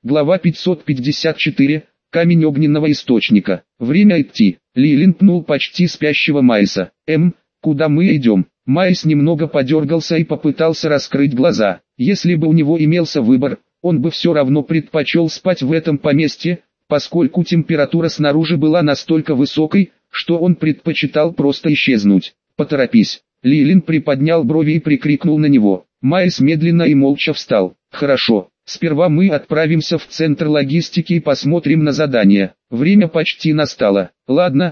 Глава 554. Камень огненного источника. Время идти. Лилин пнул почти спящего Майса. Куда мы идем? Майс немного подергался и попытался раскрыть глаза. Если бы у него имелся выбор, он бы все равно предпочел спать в этом поместье, поскольку температура снаружи была настолько высокой, что он предпочитал просто исчезнуть. «Поторопись!» Лилин приподнял брови и прикрикнул на него. Майс медленно и молча встал. «Хорошо. Сперва мы отправимся в центр логистики и посмотрим на задание. Время почти настало. Ладно,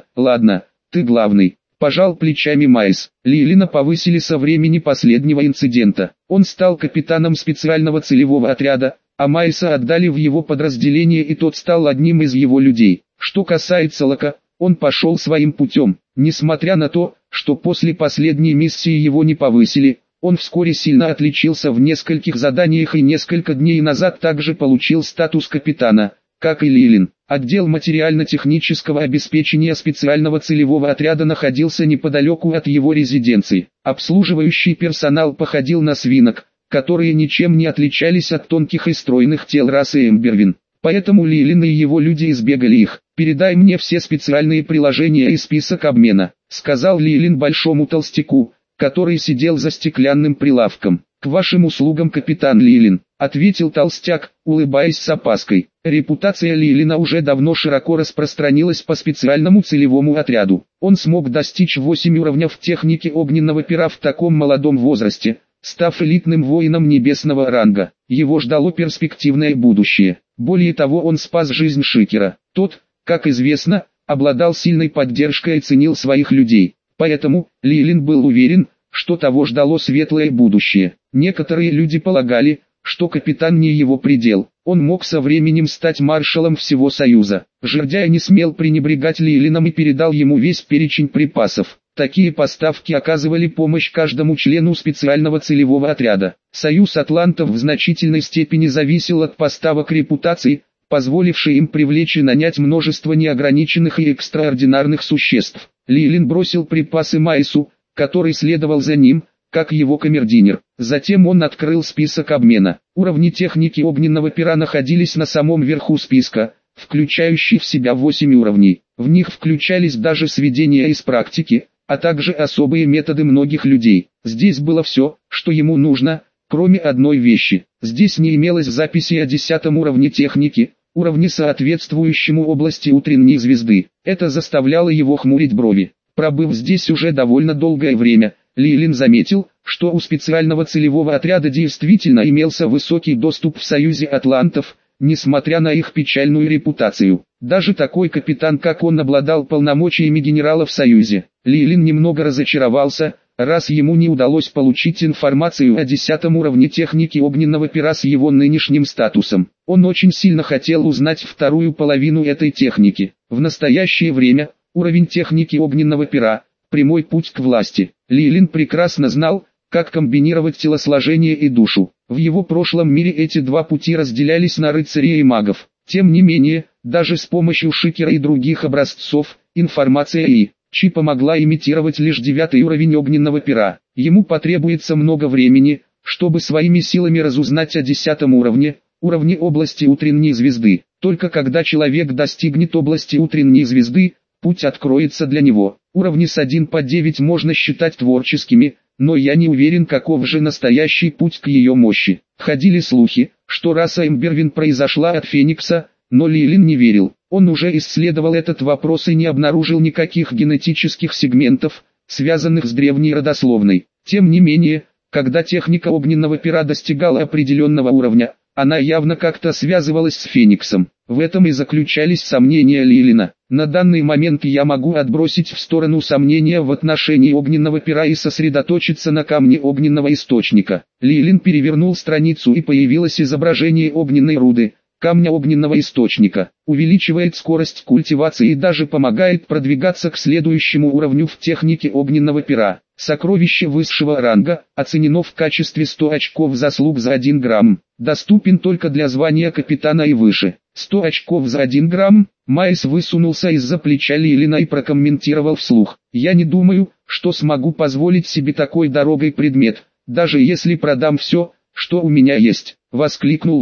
ты главный». Пожал плечами Майс. Лилина повысили со времени последнего инцидента. Он стал капитаном специального целевого отряда, а Майса отдали в его подразделение, и тот стал одним из его людей. Что касается Лока, он пошел своим путем. Несмотря на то, что после последней миссии его не повысили, он вскоре сильно отличился в нескольких заданиях и несколько дней назад также получил статус капитана, как и Лилин. Отдел материально-технического обеспечения специального целевого отряда находился неподалеку от его резиденции. Обслуживающий персонал походил на свинок, которые ничем не отличались от тонких и стройных тел расы Эмбервин. Поэтому Лилин и его люди избегали их. «Передай мне все специальные приложения и список обмена», — сказал Лилин большому толстяку, который сидел за стеклянным прилавком. «К вашим услугам, капитан Лилин», — ответил толстяк, улыбаясь с опаской. Репутация Лилина уже давно широко распространилась по специальному целевому отряду. Он смог достичь 8 уровней в технике огненного пера в таком молодом возрасте, став элитным воином небесного ранга. Его ждало перспективное будущее. Более того, он спас жизнь Шикера. Тот, как известно, обладал сильной поддержкой и ценил своих людей. Поэтому Лилин был уверен, что того ждало светлое будущее. Некоторые люди полагали, что капитан не его предел. Он мог со временем стать маршалом всего Союза. Жердяй не смел пренебрегать Лилином и передал ему весь перечень припасов. Такие поставки оказывали помощь каждому члену специального целевого отряда. Союз атлантов в значительной степени зависел от поставок репутации, позволившей им привлечь и нанять множество неограниченных и экстраординарных существ. Лилин бросил припасы Майсу, который следовал за ним, как его камердинер. Затем он открыл список обмена. Уровни техники огненного пера находились на самом верху списка, включающий в себя 8 уровней. В них включались даже сведения из практики, а также особые методы многих людей. Здесь было все, что ему нужно, кроме одной вещи. Здесь не имелось записи о 10 уровне техники, уровне соответствующему области утренней звезды. Это заставляло его хмурить брови. Пробыв здесь уже довольно долгое время, Лилин заметил, что у специального целевого отряда действительно имелся высокий доступ в Союзе Атлантов, несмотря на их печальную репутацию. Даже такой капитан, как он, обладал полномочиями генерала в Союзе. Лилин немного разочаровался, раз ему не удалось получить информацию о 10 уровне техники огненного пера с его нынешним статусом. Он очень сильно хотел узнать вторую половину этой техники. В настоящее время, уровень техники огненного пера – прямой путь к власти. Лилин прекрасно знал, как комбинировать телосложение и душу. В его прошлом мире эти два пути разделялись на рыцарей и магов. Тем не менее, даже с помощью Шикера и других образцов, информация ИИ помогла имитировать лишь 9 уровень огненного пера. Ему потребуется много времени, чтобы своими силами разузнать о 10 уровне области утренней звезды. Только когда человек достигнет области утренней звезды, путь откроется для него. Уровни с 1 по 9 можно считать творческими, но я не уверен, каков же настоящий путь к ее мощи. Ходили слухи, что раса Эмбервин произошла от Феникса, но Лилин не верил. Он уже исследовал этот вопрос и не обнаружил никаких генетических сегментов, связанных с древней родословной. Тем не менее, когда техника огненного пера достигала определенного уровня, она явно как-то связывалась с Фениксом. В этом и заключались сомнения Лилина. На данный момент я могу отбросить в сторону сомнения в отношении огненного пера и сосредоточиться на камне огненного источника. Лилин перевернул страницу, и появилось изображение огненной руды, камня огненного источника. Увеличивает скорость культивации и даже помогает продвигаться к следующему уровню в технике огненного пера. Сокровище высшего ранга, оценено в качестве 100 очков заслуг за 1 грамм. Доступен только для звания капитана и выше. 100 очков за 1 грамм. Майс высунулся из-за плеча Лилина и прокомментировал вслух. Я не думаю, что смогу позволить себе такой дорогой предмет, даже если продам все, что у меня есть. Воскликнул он.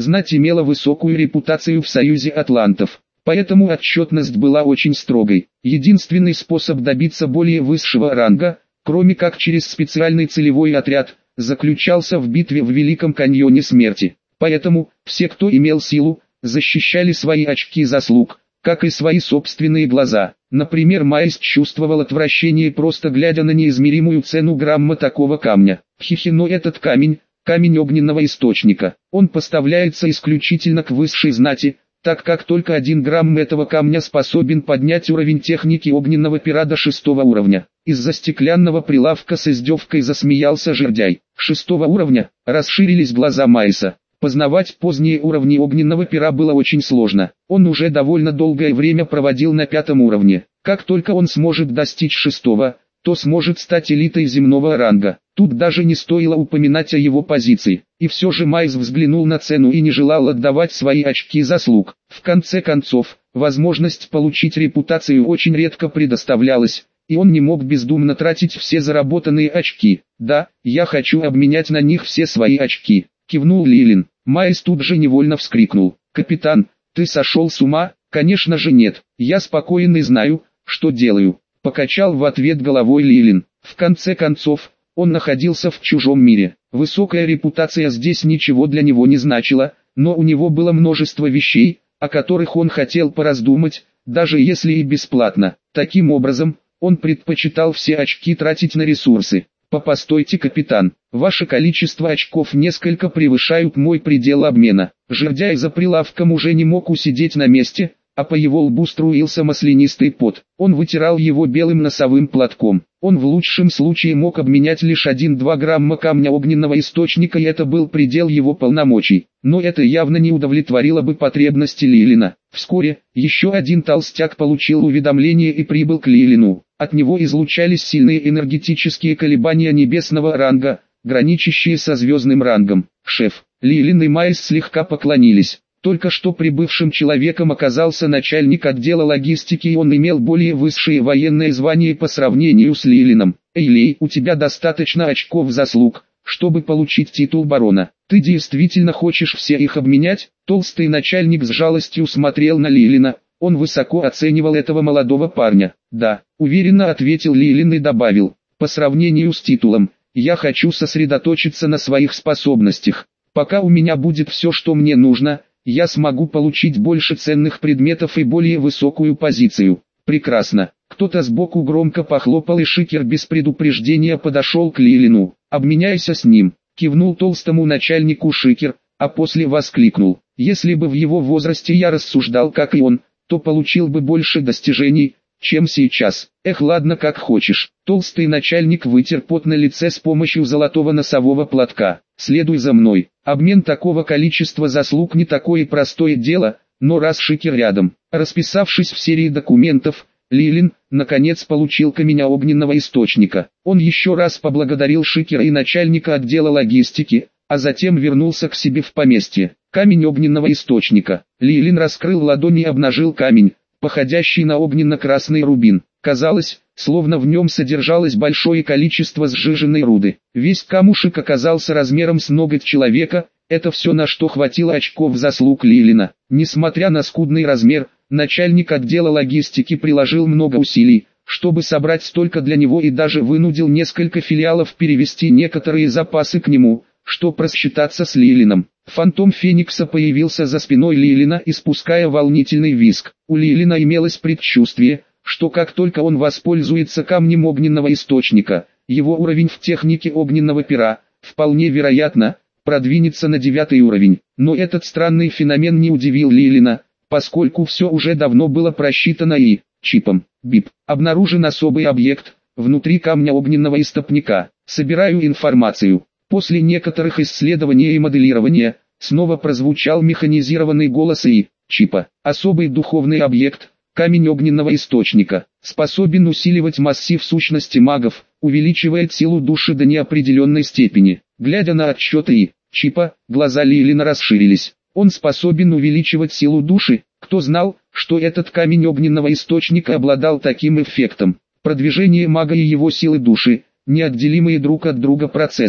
Знать имела высокую репутацию в Союзе Атлантов, поэтому отчетность была очень строгой. Единственный способ добиться более высшего ранга, кроме как через специальный целевой отряд, заключался в битве в Великом каньоне смерти. Поэтому, все, кто имел силу, защищали свои очки заслуг, как и свои собственные глаза. Например, Майс чувствовал отвращение, просто глядя на неизмеримую цену грамма такого камня. Но этот камень огненного источника, он поставляется исключительно к высшей знати, так как только 1 грамм этого камня способен поднять уровень техники огненного пера до 6-го уровня. Из-за стеклянного прилавка с издевкой засмеялся жердяй. 6-го уровня, расширились глаза Майса. Познавать поздние уровни огненного пера было очень сложно. Он уже довольно долгое время проводил на 5-м уровне. Как только он сможет достичь 6-го, то сможет стать элитой земного ранга. Тут даже не стоило упоминать о его позиции. И все же Майс взглянул на цену и не желал отдавать свои очки заслуг. В конце концов, возможность получить репутацию очень редко предоставлялась, и он не мог бездумно тратить все заработанные очки. «Да, я хочу обменять на них все свои очки», — кивнул Лилин. Майс тут же невольно вскрикнул. «Капитан, ты сошел с ума?» «Конечно же нет, я спокоен и знаю, что делаю», — покачал в ответ головой Лилин. В конце концов, он находился в чужом мире. Высокая репутация здесь ничего для него не значила, но у него было множество вещей, о которых он хотел пораздумать, даже если и бесплатно. Таким образом, он предпочитал все очки тратить на ресурсы. «Постойте, капитан, ваше количество очков несколько превышают мой предел обмена». Жердяй за прилавком уже не мог усидеть на месте, а по его лбу струился маслянистый пот. Он вытирал его белым носовым платком. Он в лучшем случае мог обменять лишь 1-2 грамма камня огненного источника, и это был предел его полномочий. Но это явно не удовлетворило бы потребности Лилина. Вскоре, еще один толстяк получил уведомление и прибыл к Лилину. От него излучались сильные энергетические колебания небесного ранга, граничащие со звездным рангом. «Шеф». Лилин и Майс слегка поклонились. Только что прибывшим человеком оказался начальник отдела логистики, и он имел более высшее военное звание по сравнению с Лилином. «Эйлей, у тебя достаточно очков заслуг, чтобы получить титул барона. Ты действительно хочешь все их обменять?» Толстый начальник с жалостью смотрел на Лилина. Он высоко оценивал этого молодого парня. «Да», уверенно ответил Лилин и добавил, «по сравнению с титулом, я хочу сосредоточиться на своих способностях. Пока у меня будет все, что мне нужно, я смогу получить больше ценных предметов и более высокую позицию». «Прекрасно». Кто-то сбоку громко похлопал, и Шикер без предупреждения подошел к Лилину. «Обменяйся с ним», кивнул толстому начальнику Шикер, а после воскликнул. «Если бы в его возрасте я рассуждал как и он, то получил бы больше достижений, чем сейчас». «Эх, ладно, как хочешь». Толстый начальник вытер пот на лице с помощью золотого носового платка. «Следуй за мной». Обмен такого количества заслуг не такое простое дело, но раз Шикер рядом. Расписавшись в серии документов, Лилин, наконец, получил камень огненного источника. Он еще раз поблагодарил Шикера и начальника отдела логистики, а затем вернулся к себе в поместье. Камень огненного источника. Лилин раскрыл ладонь и обнажил камень, походящий на огненно-красный рубин. Казалось, словно в нем содержалось большое количество сжиженной руды. Весь камушек оказался размером с ноготь человека. Это все, на что хватило очков заслуг Лилина. Несмотря на скудный размер, начальник отдела логистики приложил много усилий, чтобы собрать столько для него, и даже вынудил несколько филиалов перевести некоторые запасы к нему, чтобы рассчитаться с Лилином. Фантом Феникса появился за спиной Лилина, испуская волнительный визг. У Лилина имелось предчувствие, что как только он воспользуется камнем огненного источника, его уровень в технике огненного пера, вполне вероятно, продвинется на 9-й уровень. Но этот странный феномен не удивил Лилина, поскольку все уже давно было просчитано и чипом. БИП. Обнаружен особый объект внутри камня огненного истопника. Собираю информацию. После некоторых исследований и моделирования, снова прозвучал механизированный голос и чипа. Особый духовный объект, камень огненного источника, способен усиливать массив сущности магов, увеличивает силу души до неопределенной степени. Глядя на отчеты и чипа, глаза Лилина расширились. Он способен увеличивать силу души. Кто знал, что этот камень огненного источника обладал таким эффектом? Продвижение мага и его силы души, неотделимые друг от друга процессы.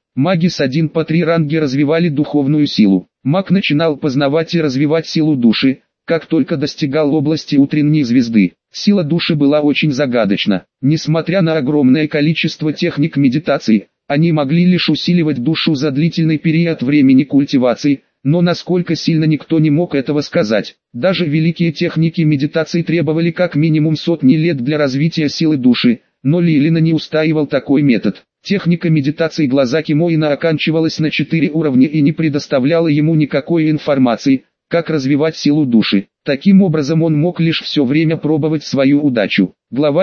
Маги с 1 по 3 ранги развивали духовную силу. Маг начинал познавать и развивать силу души, как только достигал области утренней звезды. Сила души была очень загадочна. Несмотря на огромное количество техник медитации, они могли лишь усиливать душу за длительный период времени культивации, но насколько сильно никто не мог этого сказать. Даже великие техники медитации требовали как минимум сотни лет для развития силы души, но Лилина не устаивал такой метод. Техника медитации глаза Кимоина оканчивалась на 4 уровня и не предоставляла ему никакой информации, как развивать силу души. Таким образом он мог лишь все время пробовать свою удачу. Глава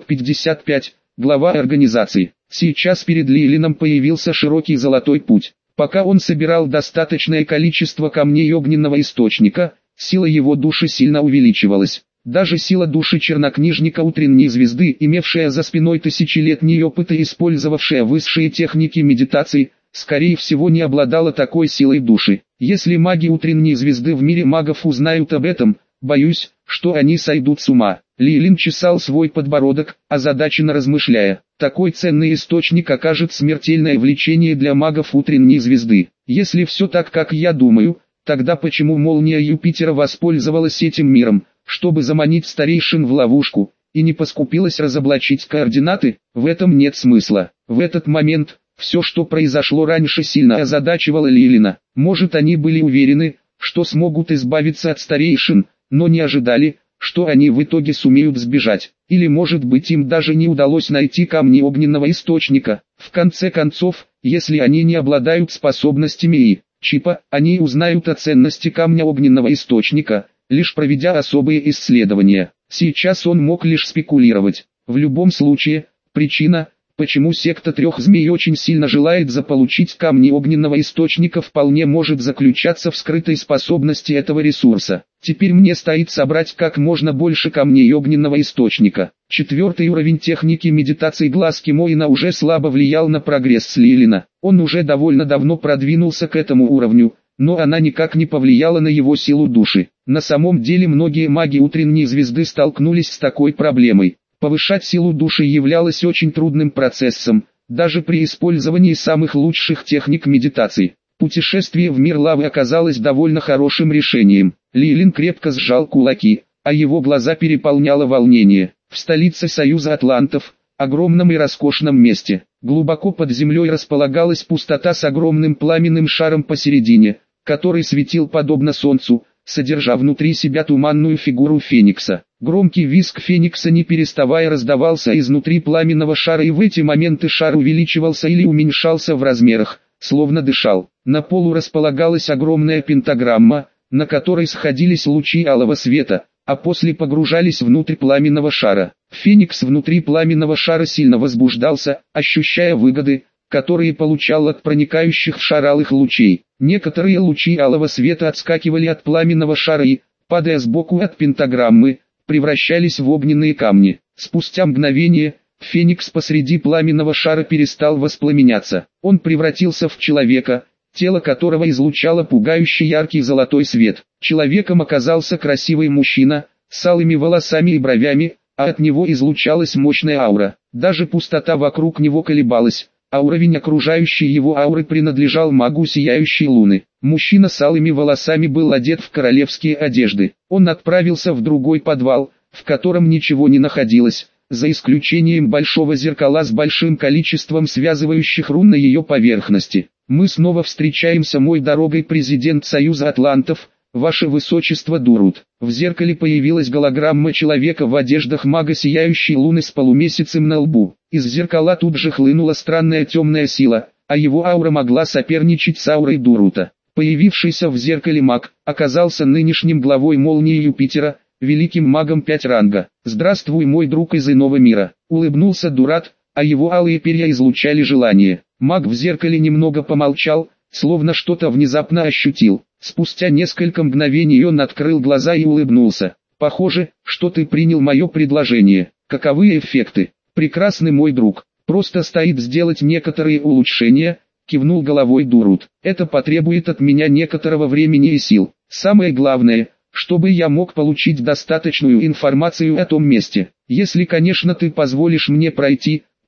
555. Глава организации. Сейчас перед Лилином появился широкий золотой путь. Пока он собирал достаточное количество камней огненного источника, сила его души сильно увеличивалась. Даже сила души чернокнижника утренней звезды, имевшая за спиной тысячелетний опыт и использовавшая высшие техники медитации, скорее всего не обладала такой силой души. Если маги утренней звезды в мире магов узнают об этом, боюсь, что они сойдут с ума. Лилин чесал свой подбородок, озадаченно размышляя. Такой ценный источник окажет смертельное влечение для магов утренней звезды. Если все так, как я думаю, тогда почему молния Юпитера воспользовалась этим миром, чтобы заманить старейшин в ловушку, и не поскупилась разоблачить координаты? В этом нет смысла. В этот момент, все, что произошло раньше, сильно озадачивало Лилина. Может, они были уверены, что смогут избавиться от старейшин, но не ожидали, что они в итоге сумеют сбежать. Или может быть им даже не удалось найти камни огненного источника. В конце концов, если они не обладают способностями и чипа, они узнают о ценности камня огненного источника, лишь проведя особые исследования. Сейчас он мог лишь спекулировать. В любом случае, причина, почему секта трех змей очень сильно желает заполучить камни огненного источника, вполне может заключаться в скрытой способности этого ресурса. Теперь мне стоит собрать как можно больше камней огненного источника. 4-й уровень техники медитации глаз Кимоина уже слабо влиял на прогресс Лилина. Он уже довольно давно продвинулся к этому уровню, но она никак не повлияла на его силу души. На самом деле многие маги утренней звезды столкнулись с такой проблемой. Повышать силу души являлось очень трудным процессом, даже при использовании самых лучших техник медитации. Путешествие в мир лавы оказалось довольно хорошим решением. Лилин крепко сжал кулаки, а его глаза переполняло волнение. В столице Союза Атлантов, огромном и роскошном месте, глубоко под землей располагалась пустота с огромным пламенным шаром посередине, который светил подобно солнцу, содержа внутри себя туманную фигуру Феникса. Громкий визг Феникса не переставая раздавался изнутри пламенного шара, и в эти моменты шар увеличивался или уменьшался в размерах, словно дышал. На полу располагалась огромная пентаграмма, на которой сходились лучи алого света, а после погружались внутрь пламенного шара. Феникс внутри пламенного шара сильно возбуждался, ощущая выгоды, которые получал от проникающих в шар алых лучей. Некоторые лучи алого света отскакивали от пламенного шара и, падая сбоку от пентаграммы, превращались в огненные камни. Спустя мгновение, Феникс посреди пламенного шара перестал воспламеняться. Он превратился в человека, тело которого излучало пугающий яркий золотой свет. Человеком оказался красивый мужчина, с алыми волосами и бровями, а от него излучалась мощная аура. Даже пустота вокруг него колебалась, а уровень окружающей его ауры принадлежал магу сияющей луны. Мужчина с алыми волосами был одет в королевские одежды. Он отправился в другой подвал, в котором ничего не находилось, за исключением большого зеркала с большим количеством связывающих рун на ее поверхности. «Мы снова встречаемся, мой дорогой президент Союза Атлантов, ваше высочество Дурут». В зеркале появилась голограмма человека в одеждах мага сияющей луны с полумесяцем на лбу. Из зеркала тут же хлынула странная темная сила, а его аура могла соперничать с аурой Дурута. Появившийся в зеркале маг оказался нынешним главой молнии Юпитера, великим магом 5 ранга. «Здравствуй, мой друг из иного мира», — улыбнулся Дурат, а его алые перья излучали желание. Маг в зеркале немного помолчал, словно что-то внезапно ощутил. Спустя несколько мгновений он открыл глаза и улыбнулся. «Похоже, что ты принял мое предложение. Каковы эффекты?» «Прекрасный, мой друг. Просто стоит сделать некоторые улучшения», — кивнул головой Дурут. «Это потребует от меня некоторого времени и сил. Самое главное, чтобы я мог получить достаточную информацию о том месте. Если, конечно, ты позволишь мне пройти,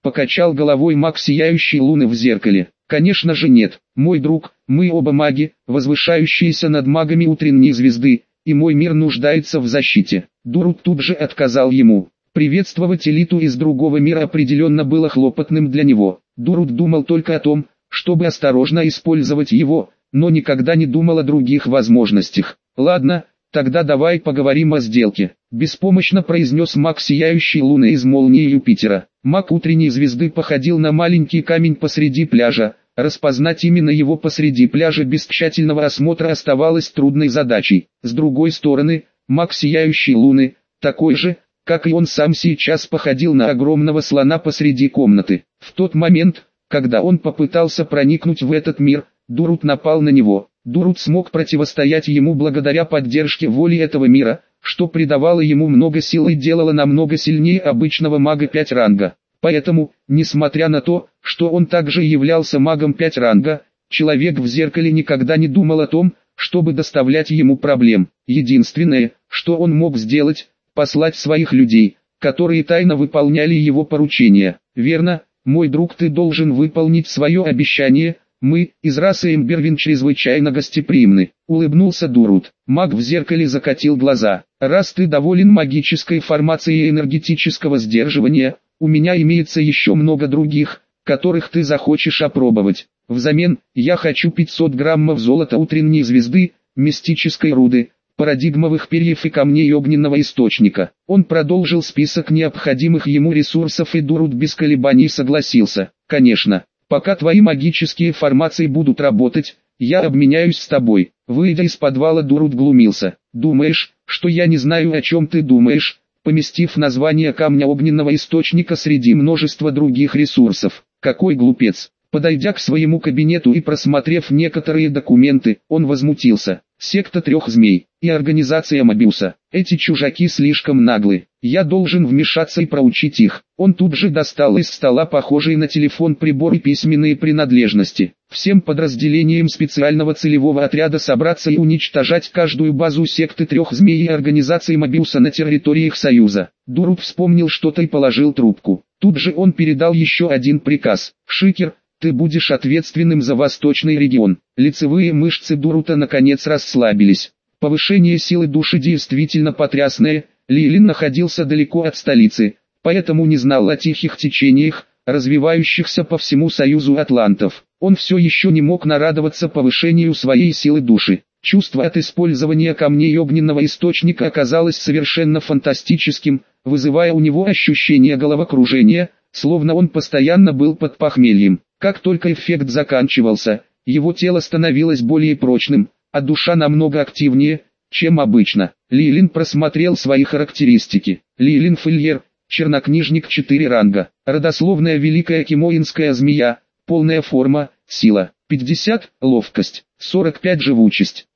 покачал головой маг сияющей луны в зеркале. Конечно же нет, мой друг, мы оба маги, возвышающиеся над магами утренней звезды, и мой мир нуждается в защите. Дурут тут же отказал ему. Приветствовать элиту из другого мира определенно было хлопотным для него. Дурут думал только о том, чтобы осторожно использовать его, но никогда не думал о других возможностях. Ладно, тогда давай поговорим о сделке. Беспомощно произнес маг сияющей луны из молнии Юпитера. Маг утренней звезды походил на маленький камень посреди пляжа. Распознать именно его посреди пляжа без тщательного осмотра оставалось трудной задачей. С другой стороны, маг сияющей луны, такой же, как и он сам сейчас, походил на огромного слона посреди комнаты. В тот момент, когда он попытался проникнуть в этот мир, Дурут напал на него. Дурут смог противостоять ему благодаря поддержке воли этого мира, что придавало ему много сил и делало намного сильнее обычного мага 5 ранга. Поэтому, несмотря на то, что он также являлся магом 5 ранга, человек в зеркале никогда не думал о том, чтобы доставлять ему проблем. Единственное, что он мог сделать, послать своих людей, которые тайно выполняли его поручения. Верно, мой друг, ты должен выполнить свое обещание. Мы, из расы Эмбервин, чрезвычайно гостеприимны, улыбнулся Дурут. Маг в зеркале закатил глаза. Раз ты доволен магической формацией энергетического сдерживания, у меня имеется еще много других, которых ты захочешь опробовать. Взамен, я хочу 500 граммов золота утренней звезды, мистической руды, парадигмовых перьев и камней огненного источника. Он продолжил список необходимых ему ресурсов, и Дурут без колебаний согласился. Конечно. Пока твои магические формации будут работать, я обменяюсь с тобой. Выйдя из подвала, Дурут глумился. Думаешь, что я не знаю, о чем ты думаешь, поместив название камня огненного источника среди множества других ресурсов? Какой глупец! Подойдя к своему кабинету и просмотрев некоторые документы, он возмутился. Секта 3 змей и организация Мобиуса. Эти чужаки слишком наглы. Я должен вмешаться и проучить их. Он тут же достал из стола похожий на телефон прибор и письменные принадлежности. Всем подразделениям специального целевого отряда собраться и уничтожать каждую базу секты 3 змей и организации Мобиуса на территориях Союза. Дурут вспомнил что-то и положил трубку. Тут же он передал еще один приказ. Шикер, ты будешь ответственным за восточный регион. Лицевые мышцы Дурута наконец расслабились. Повышение силы души действительно потрясное. Лилин находился далеко от столицы, поэтому не знал о тихих течениях, развивающихся по всему Союзу атлантов. Он все еще не мог нарадоваться повышению своей силы души. Чувство от использования камней огненного источника оказалось совершенно фантастическим, вызывая у него ощущение головокружения, словно он постоянно был под похмельем. Как только эффект заканчивался, его тело становилось более прочным, а душа намного активнее, чем обычно. Лилин просмотрел свои характеристики. Лилин Фильер, чернокнижник 4 ранга, родословная великая кимоинская змея, полная форма, сила, 50, ловкость, 45 живучесть,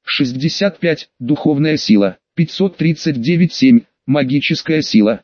65, духовная сила, 539-7, магическая сила,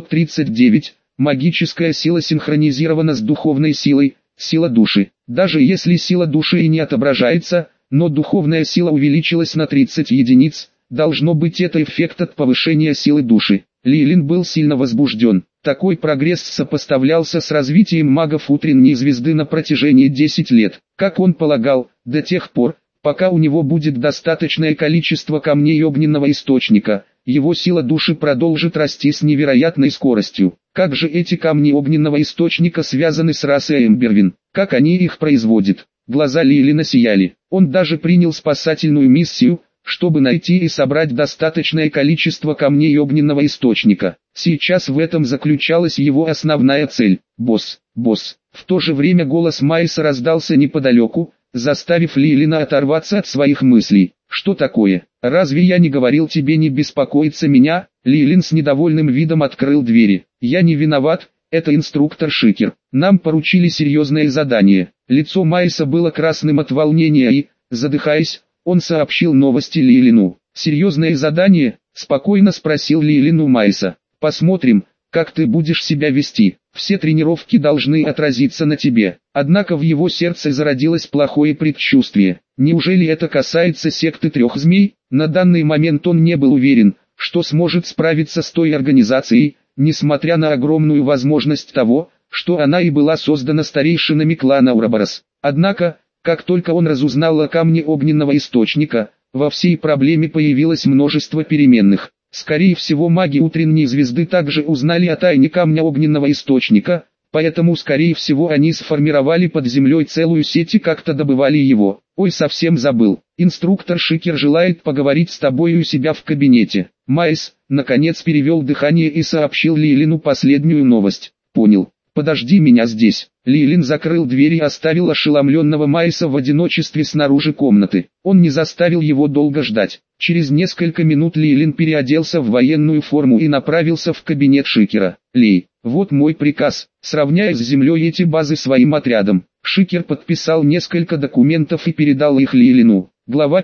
539, магическая сила синхронизирована с духовной силой, сила души. Даже если сила души и не отображается, но духовная сила увеличилась на 30 единиц, должно быть это эффект от повышения силы души. Лилин был сильно возбужден. Такой прогресс сопоставлялся с развитием магов утренней звезды на протяжении 10 лет. Как он полагал, до тех пор, пока у него будет достаточное количество камней огненного источника, его сила души продолжит расти с невероятной скоростью. Как же эти камни огненного источника связаны с расой Эмбервин? Как они их производят? Глаза Лилина сияли. Он даже принял спасательную миссию, чтобы найти и собрать достаточное количество камней огненного источника. Сейчас в этом заключалась его основная цель. «Босс, босс». В то же время голос Майса раздался неподалеку, заставив Лилина оторваться от своих мыслей. «Что такое? Разве я не говорил тебе не беспокоиться меня?» Лилин с недовольным видом открыл двери. «Я не виноват, это инструктор Шикер. Нам поручили серьезное задание». Лицо Майса было красным от волнения и, задыхаясь, он сообщил новости Лилину. «Серьезное задание?» – спокойно спросил Лилин у Майса. «Посмотрим, как ты будешь себя вести. Все тренировки должны отразиться на тебе». Однако в его сердце зародилось плохое предчувствие. Неужели это касается секты 3 змей? На данный момент он не был уверен, что сможет справиться с той организацией, несмотря на огромную возможность того, что она и была создана старейшинами клана Ураборос. Однако, как только он разузнал о камне огненного источника, во всей проблеме появилось множество переменных. Скорее всего, маги утренней звезды также узнали о тайне камня огненного источника, поэтому скорее всего они сформировали под землей целую сеть и как-то добывали его. Ой, совсем забыл. Инструктор Шикер желает поговорить с тобой у себя в кабинете. Майс, наконец, перевел дыхание и сообщил Лилину последнюю новость. Понял. Подожди меня здесь. Лилин закрыл дверь и оставил ошеломленного Майса в одиночестве снаружи комнаты. Он не заставил его долго ждать. Через несколько минут Лилин переоделся в военную форму и направился в кабинет Шикера. Лей, вот мой приказ, сравняй с землей эти базы своим отрядом. Шикер подписал несколько документов и передал их Лилину. Глава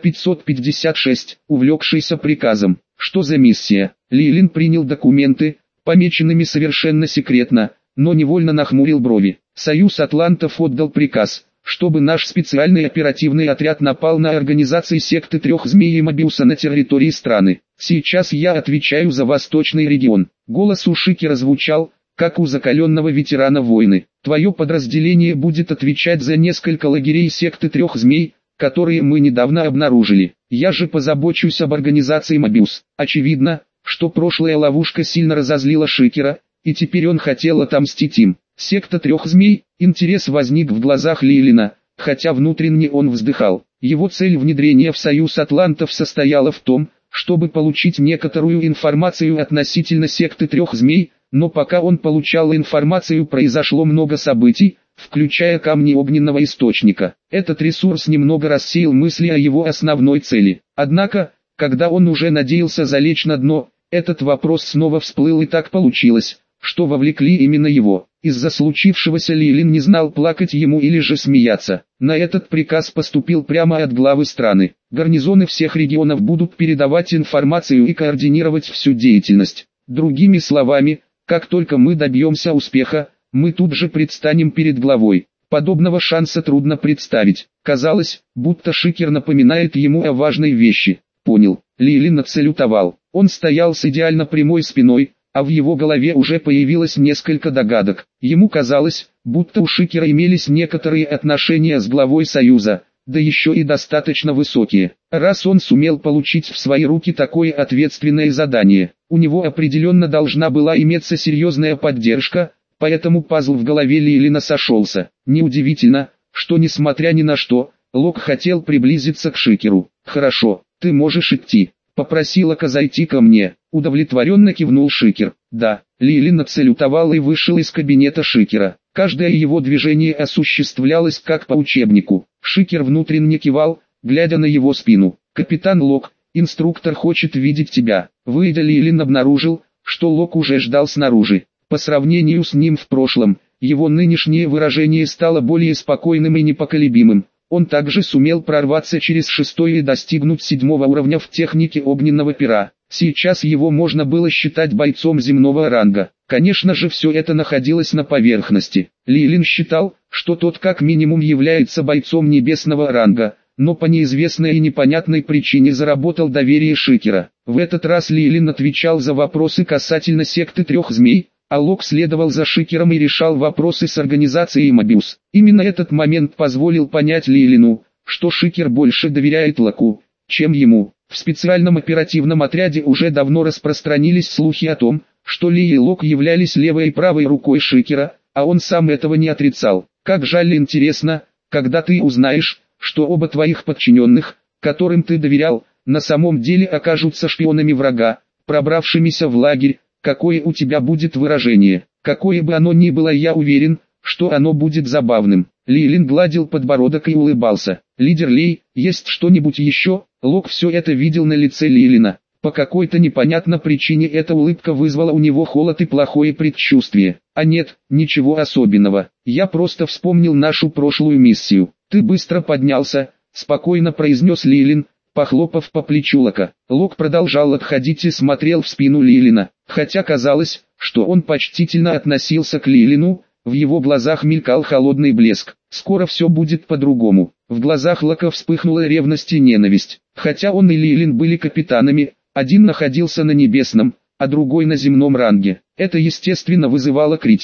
556, увлекшийся приказом. Что за миссия? Лилин принял документы, помеченными совершенно секретно, но невольно нахмурил брови. Союз Атлантов отдал приказ, чтобы наш специальный оперативный отряд напал на организации секты трех змей и Мобиуса на территории страны. Сейчас я отвечаю за восточный регион. Голос у Шикера звучал, как у закаленного ветерана войны. Твое подразделение будет отвечать за несколько лагерей секты трех змей, которые мы недавно обнаружили. Я же позабочусь об организации Мобиус. Очевидно, что прошлая ловушка сильно разозлила Шикера, и теперь он хотел отомстить им. Секта трех змей, интерес возник в глазах Лилина, хотя внутренне он вздыхал. Его цель внедрения в Союз Атлантов состояла в том, чтобы получить некоторую информацию относительно секты трех змей, но пока он получал информацию, произошло много событий, включая камни огненного источника. Этот ресурс немного рассеял мысли о его основной цели. Однако, когда он уже надеялся залечь на дно, этот вопрос снова всплыл, и так получилось, что вовлекли именно его. Из-за случившегося Лилин не знал, плакать ему или же смеяться. На этот приказ поступил прямо от главы страны. Гарнизоны всех регионов будут передавать информацию и координировать всю деятельность. Другими словами, как только мы добьемся успеха, мы тут же предстанем перед главой. Подобного шанса трудно представить. Казалось, будто Шикер напоминает ему о важной вещи. Понял. Лилин отсалютовал. Он стоял с идеально прямой спиной, а в его голове уже появилось несколько догадок. Ему казалось, будто у Шикера имелись некоторые отношения с главой Союза, да еще и достаточно высокие. Раз он сумел получить в свои руки такое ответственное задание, у него определенно должна была иметься серьезная поддержка, поэтому пазл в голове Лилина сошелся. Неудивительно, что несмотря ни на что, Лок хотел приблизиться к Шикеру. «Хорошо, ты можешь идти», — попросила зайти ко мне. Удовлетворенно кивнул Шикер. Да, Лилин отсалютовал и вышел из кабинета Шикера. Каждое его движение осуществлялось как по учебнику. Шикер внутренне кивал, глядя на его спину. «Капитан Лок, инструктор хочет видеть тебя». Выйдя, Лилин обнаружил, что Лок уже ждал снаружи. По сравнению с ним в прошлом, его нынешнее выражение стало более спокойным и непоколебимым. Он также сумел прорваться через 6-й и достигнуть 7-го уровня в технике огненного пера. Сейчас его можно было считать бойцом земного ранга. Конечно же, все это находилось на поверхности. Лилин считал, что тот как минимум является бойцом небесного ранга, но по неизвестной и непонятной причине заработал доверие Шикера. В этот раз Лилин отвечал за вопросы касательно секты трех змей, а Лок следовал за Шикером и решал вопросы с организацией Мобиус. Именно этот момент позволил понять Лилину, что Шикер больше доверяет Локу, чем ему. В специальном оперативном отряде уже давно распространились слухи о том, что Ли и Лок являлись левой и правой рукой Шикера, а он сам этого не отрицал. Как жаль, интересно, когда ты узнаешь, что оба твоих подчиненных, которым ты доверял, на самом деле окажутся шпионами врага, пробравшимися в лагерь, какое у тебя будет выражение. Какое бы оно ни было, я уверен, что оно будет забавным. Лилин гладил подбородок и улыбался. «Лидер Лей, есть что-нибудь еще?» Лок все это видел на лице Лилина. По какой-то непонятной причине эта улыбка вызвала у него холод и плохое предчувствие. «А нет, ничего особенного. Я просто вспомнил нашу прошлую миссию». «Ты быстро поднялся», — спокойно произнес Лилин, похлопав по плечу Лока. Лок продолжал отходить и смотрел в спину Лилина. Хотя казалось, что он почтительно относился к Лилину, в его глазах мелькал холодный блеск. Скоро все будет по-другому. В глазах Лока вспыхнула ревность и ненависть. Хотя он и Лилин были капитанами, один находился на небесном, а другой на земном ранге. Это естественно вызывало критику.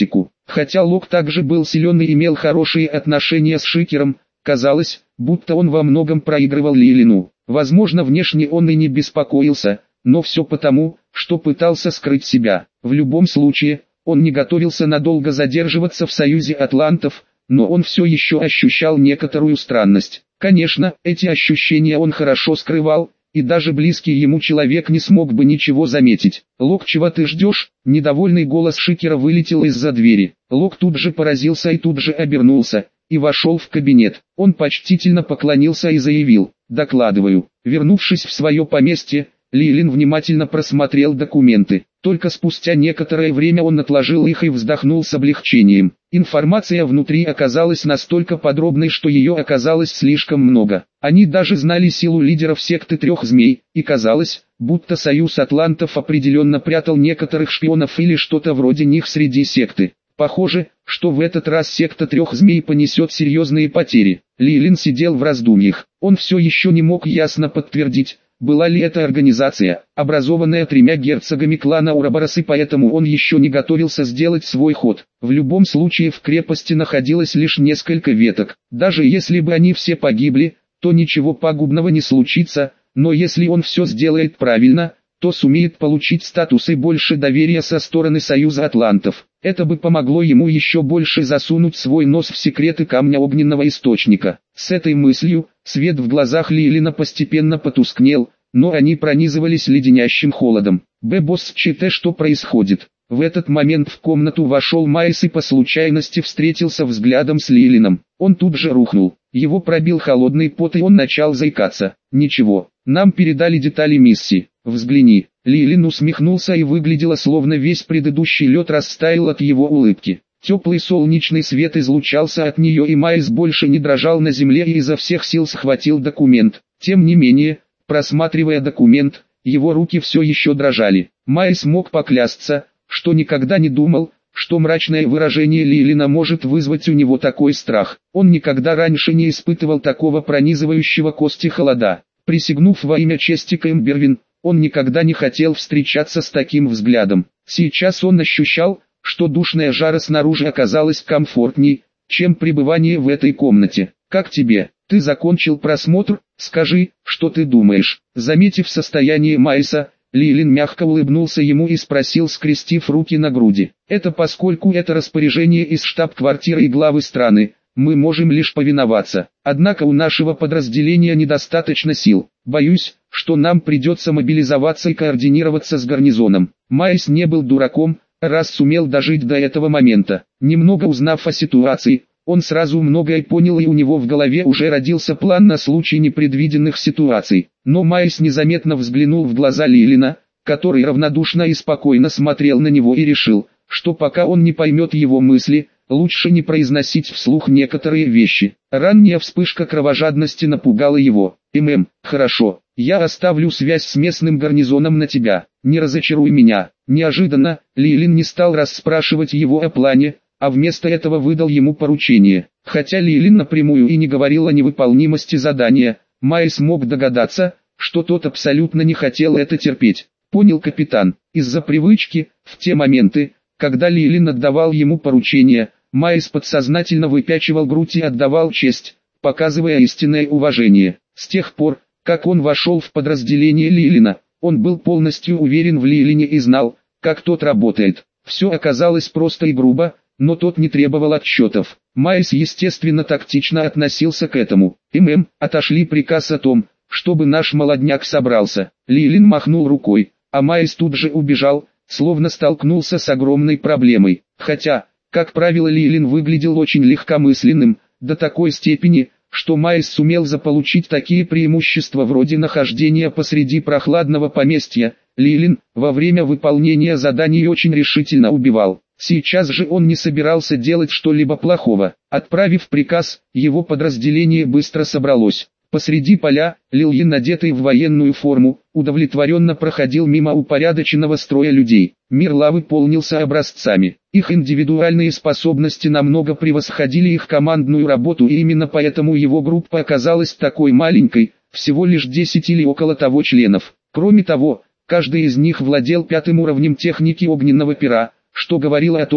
Хотя Лок также был силен и имел хорошие отношения с Шикером, казалось, будто он во многом проигрывал Лилину. Возможно, внешне он и не беспокоился, но все потому, что пытался скрыть себя. В любом случае, он не готовился надолго задерживаться в союзе атлантов, но он все еще ощущал некоторую странность. Конечно, эти ощущения он хорошо скрывал, и даже близкий ему человек не смог бы ничего заметить. «Лок, чего ты ждешь?» Недовольный голос Шикера вылетел из-за двери. Лок тут же поразился и тут же обернулся, и вошел в кабинет. Он почтительно поклонился и заявил: «Докладываю». Вернувшись в свое поместье, Лилин внимательно просмотрел документы. Только спустя некоторое время он отложил их и вздохнул с облегчением. Информация внутри оказалась настолько подробной, что ее оказалось слишком много. Они даже знали силу лидеров секты трех змей, и казалось, будто союз атлантов определенно прятал некоторых шпионов или что-то вроде них среди секты. Похоже, что в этот раз секта трех змей понесет серьезные потери. Лилин сидел в раздумьях. Он все еще не мог ясно подтвердить, была ли это организация, образованная тремя герцогами клана Ураборос, и поэтому он еще не готовился сделать свой ход. В любом случае в крепости находилось лишь несколько веток. Даже если бы они все погибли, то ничего пагубного не случится, но если он все сделает правильно, то сумеет получить статус и больше доверия со стороны Союза Атлантов. Это бы помогло ему еще больше засунуть свой нос в секреты Камня Огненного Источника. С этой мыслью, свет в глазах Лилина постепенно потускнел, но они пронизывались леденящим холодом. «Босс, что происходит?» В этот момент в комнату вошел Майс и по случайности встретился взглядом с Лилином. Он тут же рухнул. Его пробил холодный пот, и он начал заикаться. «Ничего, нам передали детали миссии. Взгляни». Лилин усмехнулся, и выглядело, словно весь предыдущий лед растаял от его улыбки. Теплый солнечный свет излучался от нее, и Майс больше не дрожал на земле и изо всех сил схватил документ. Тем не менее, просматривая документ, его руки все еще дрожали. Майс мог поклясться, что никогда не думал, что мрачное выражение Лилина может вызвать у него такой страх. Он никогда раньше не испытывал такого пронизывающего кости холода. Присягнув во имя чести Кэмбервин, он никогда не хотел встречаться с таким взглядом. Сейчас он ощущал, что душная жара снаружи оказалась комфортней, чем пребывание в этой комнате. «Как тебе? Ты закончил просмотр? Скажи, что ты думаешь?» Заметив состояние Майса, Лилин мягко улыбнулся ему и спросил, скрестив руки на груди: «Это поскольку это распоряжение из штаб-квартиры и главы страны, мы можем лишь повиноваться. Однако у нашего подразделения недостаточно сил. Боюсь, что нам придется мобилизоваться и координироваться с гарнизоном». Майс не был дураком, раз сумел дожить до этого момента. Немного узнав о ситуации, он сразу многое понял, и у него в голове уже родился план на случай непредвиденных ситуаций. Но Майс незаметно взглянул в глаза Лилина, который равнодушно и спокойно смотрел на него, и решил, что пока он не поймет его мысли, лучше не произносить вслух некоторые вещи. Ранняя вспышка кровожадности напугала его. Хорошо, я оставлю связь с местным гарнизоном на тебя, не разочаруй меня». Неожиданно, Лилин не стал расспрашивать его о плане, а вместо этого выдал ему поручение. Хотя Лилин напрямую и не говорил о невыполнимости задания, Майс мог догадаться, что тот абсолютно не хотел это терпеть. «Понял, капитан». Из-за привычки, в те моменты, когда Лилин отдавал ему поручения, Майс подсознательно выпячивал грудь и отдавал честь, показывая истинное уважение. С тех пор, как он вошел в подразделение Лилина, он был полностью уверен в Лилине и знал, как тот работает. Все оказалось просто и грубо, но тот не требовал отчетов. Майс естественно тактично относился к этому. Отошли приказ о том, чтобы наш молодняк собрался». Лилин махнул рукой, а Майс тут же убежал, словно столкнулся с огромной проблемой. Хотя, как правило, Лилин выглядел очень легкомысленным, до такой степени, что Майс сумел заполучить такие преимущества вроде нахождения посреди прохладного поместья. Лилин, во время выполнения заданий, очень решительно убивал. Сейчас же он не собирался делать что-либо плохого. Отправив приказ, его подразделение быстро собралось. Посреди поля, Лилин, одетый в военную форму, удовлетворенно проходил мимо упорядоченного строя людей. Мир лавы полнился образцами. Их индивидуальные способности намного превосходили их командную работу, и именно поэтому его группа оказалась такой маленькой, всего лишь 10 или около того членов. Кроме того, каждый из них владел 5-м уровнем техники огненного пера, что говорило о том,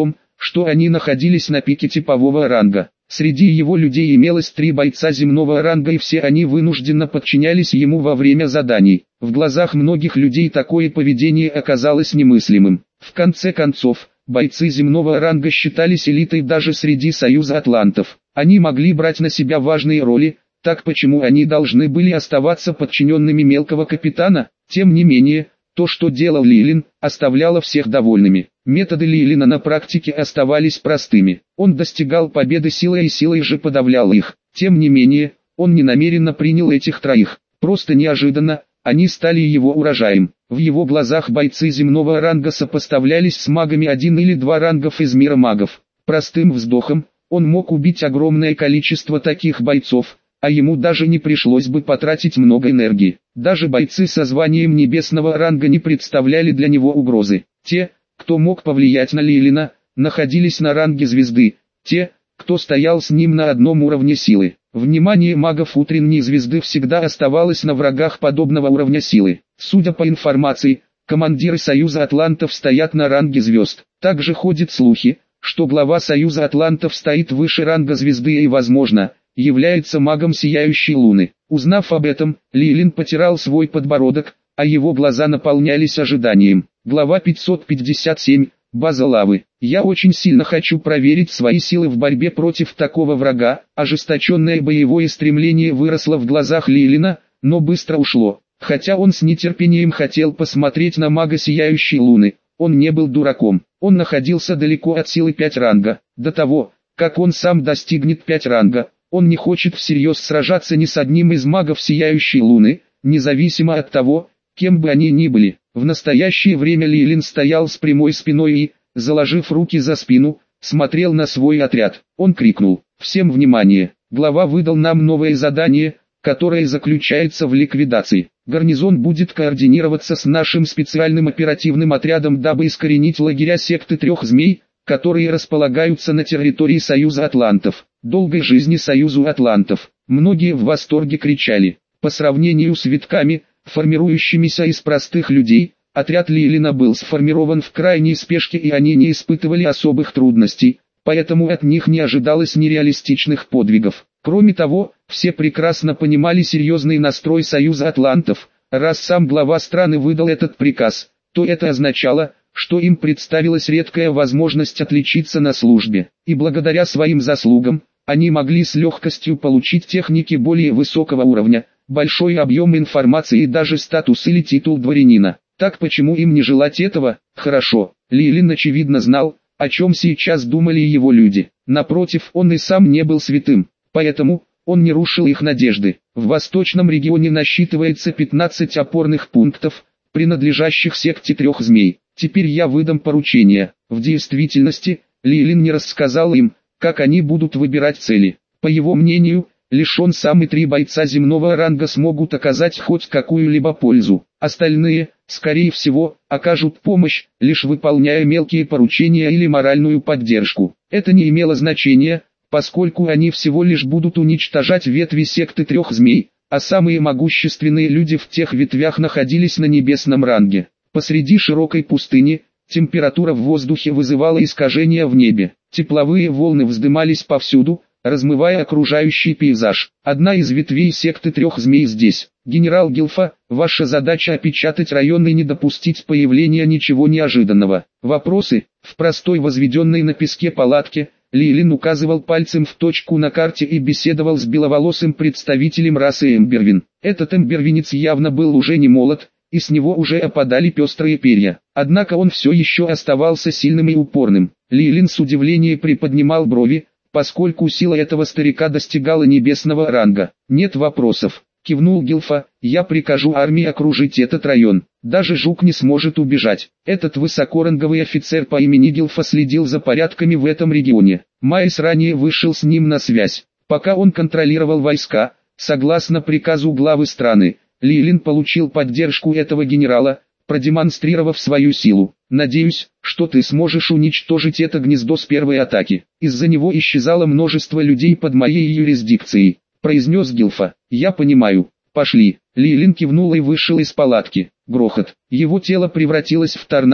что они находились на пике типового ранга. Среди его людей имелось 3 бойца земного ранга, и все они вынужденно подчинялись ему во время заданий. В глазах многих людей такое поведение оказалось немыслимым. В конце концов, бойцы земного ранга считались элитой даже среди Союза Атлантов. Они могли брать на себя важные роли, так почему они должны были оставаться подчиненными мелкого капитана? Тем не менее, то, что делал Лилин, оставляло всех довольными. Методы Лилина на практике оставались простыми. Он достигал победы силой и силой же подавлял их. Тем не менее, он не намеренно принял этих 3. Просто неожиданно, они стали его урожаем. В его глазах бойцы земного ранга сопоставлялись с магами 1 или 2 рангов из мира магов. Простым вздохом, он мог убить огромное количество таких бойцов, а ему даже не пришлось бы потратить много энергии. Даже бойцы со званием небесного ранга не представляли для него угрозы. Те, кто мог повлиять на Лилина, находились на ранге звезды, те, кто стоял с ним на одном уровне силы. Внимание магов утренней звезды всегда оставалось на врагах подобного уровня силы. Судя по информации, командиры Союза Атлантов стоят на ранге звезд. Также ходят слухи, что глава Союза Атлантов стоит выше ранга звезды и, возможно, является магом Сияющей Луны. Узнав об этом, Лилин потирал свой подбородок, а его глаза наполнялись ожиданием. Глава 557. База лавы. Я очень сильно хочу проверить свои силы в борьбе против такого врага. Ожесточенное боевое стремление выросло в глазах Лилина, но быстро ушло. Хотя он с нетерпением хотел посмотреть на мага Сияющей Луны, он не был дураком. Он находился далеко от силы 5 ранга. До того, как он сам достигнет 5 ранга, он не хочет всерьез сражаться ни с одним из магов Сияющей Луны, независимо от того, кем бы они ни были. В настоящее время Лилин стоял с прямой спиной и, заложив руки за спину, смотрел на свой отряд. Он крикнул: «Всем внимание! Глава выдал нам новое задание, которое заключается в ликвидации. Гарнизон будет координироваться с нашим специальным оперативным отрядом, дабы искоренить лагеря секты 3 змей, которые располагаются на территории Союза Атлантов. Долгой жизни Союзу Атлантов!» Многие в восторге кричали. По сравнению с витками, формирующимися из простых людей, отряд Лилина был сформирован в крайней спешке, и они не испытывали особых трудностей, поэтому от них не ожидалось нереалистичных подвигов. Кроме того, все прекрасно понимали серьезный настрой Союза Атлантов. Раз сам глава страны выдал этот приказ, то это означало, что им представилась редкая возможность отличиться на службе, и благодаря своим заслугам, они могли с легкостью получить техники более высокого уровня, большой объем информации и даже статус или титул дворянина. Так почему им не желать этого? Хорошо, Лилин очевидно знал, о чем сейчас думали его люди. Напротив, он и сам не был святым, поэтому он не рушил их надежды. В восточном регионе насчитывается 15 опорных пунктов, принадлежащих секте 3 змей. Теперь я выдам поручение. В действительности, Лилин не рассказал им, как они будут выбирать цели. По его мнению, лишь он сам и 3 бойца земного ранга смогут оказать хоть какую-либо пользу. Остальные, скорее всего, окажут помощь, лишь выполняя мелкие поручения или моральную поддержку. Это не имело значения, поскольку они всего лишь будут уничтожать ветви секты 3 змей, а самые могущественные люди в тех ветвях находились на небесном ранге. Посреди широкой пустыни, температура в воздухе вызывала искажения в небе. Тепловые волны вздымались повсюду, размывая окружающий пейзаж. Одна из ветвей секты 3 змей здесь. Генерал Гилфа, ваша задача опечатать район и не допустить появления ничего неожиданного. Вопросы? В простой возведенной на песке палатке, Лилин указывал пальцем в точку на карте и беседовал с беловолосым представителем расы Эмбервин. Этот эмбервинец явно был уже не молод, и с него уже опадали пестрые перья. Однако он все еще оставался сильным и упорным. Лилин с удивлением приподнимал брови, поскольку сила этого старика достигала небесного ранга. «Нет вопросов», — кивнул Гилфа, — «я прикажу армии окружить этот район. Даже жук не сможет убежать». Этот высокоранговый офицер по имени Гилфа следил за порядками в этом регионе. Майс ранее вышел с ним на связь. Пока он контролировал войска, согласно приказу главы страны, Лилин получил поддержку этого генерала, продемонстрировав свою силу. «Надеюсь, что ты сможешь уничтожить это гнездо с первой атаки. Из-за него исчезало множество людей под моей юрисдикцией», — произнес Гилфа. «Я понимаю. Пошли». Лилин кивнул и вышел из палатки. Грохот. Его тело превратилось в торнадо,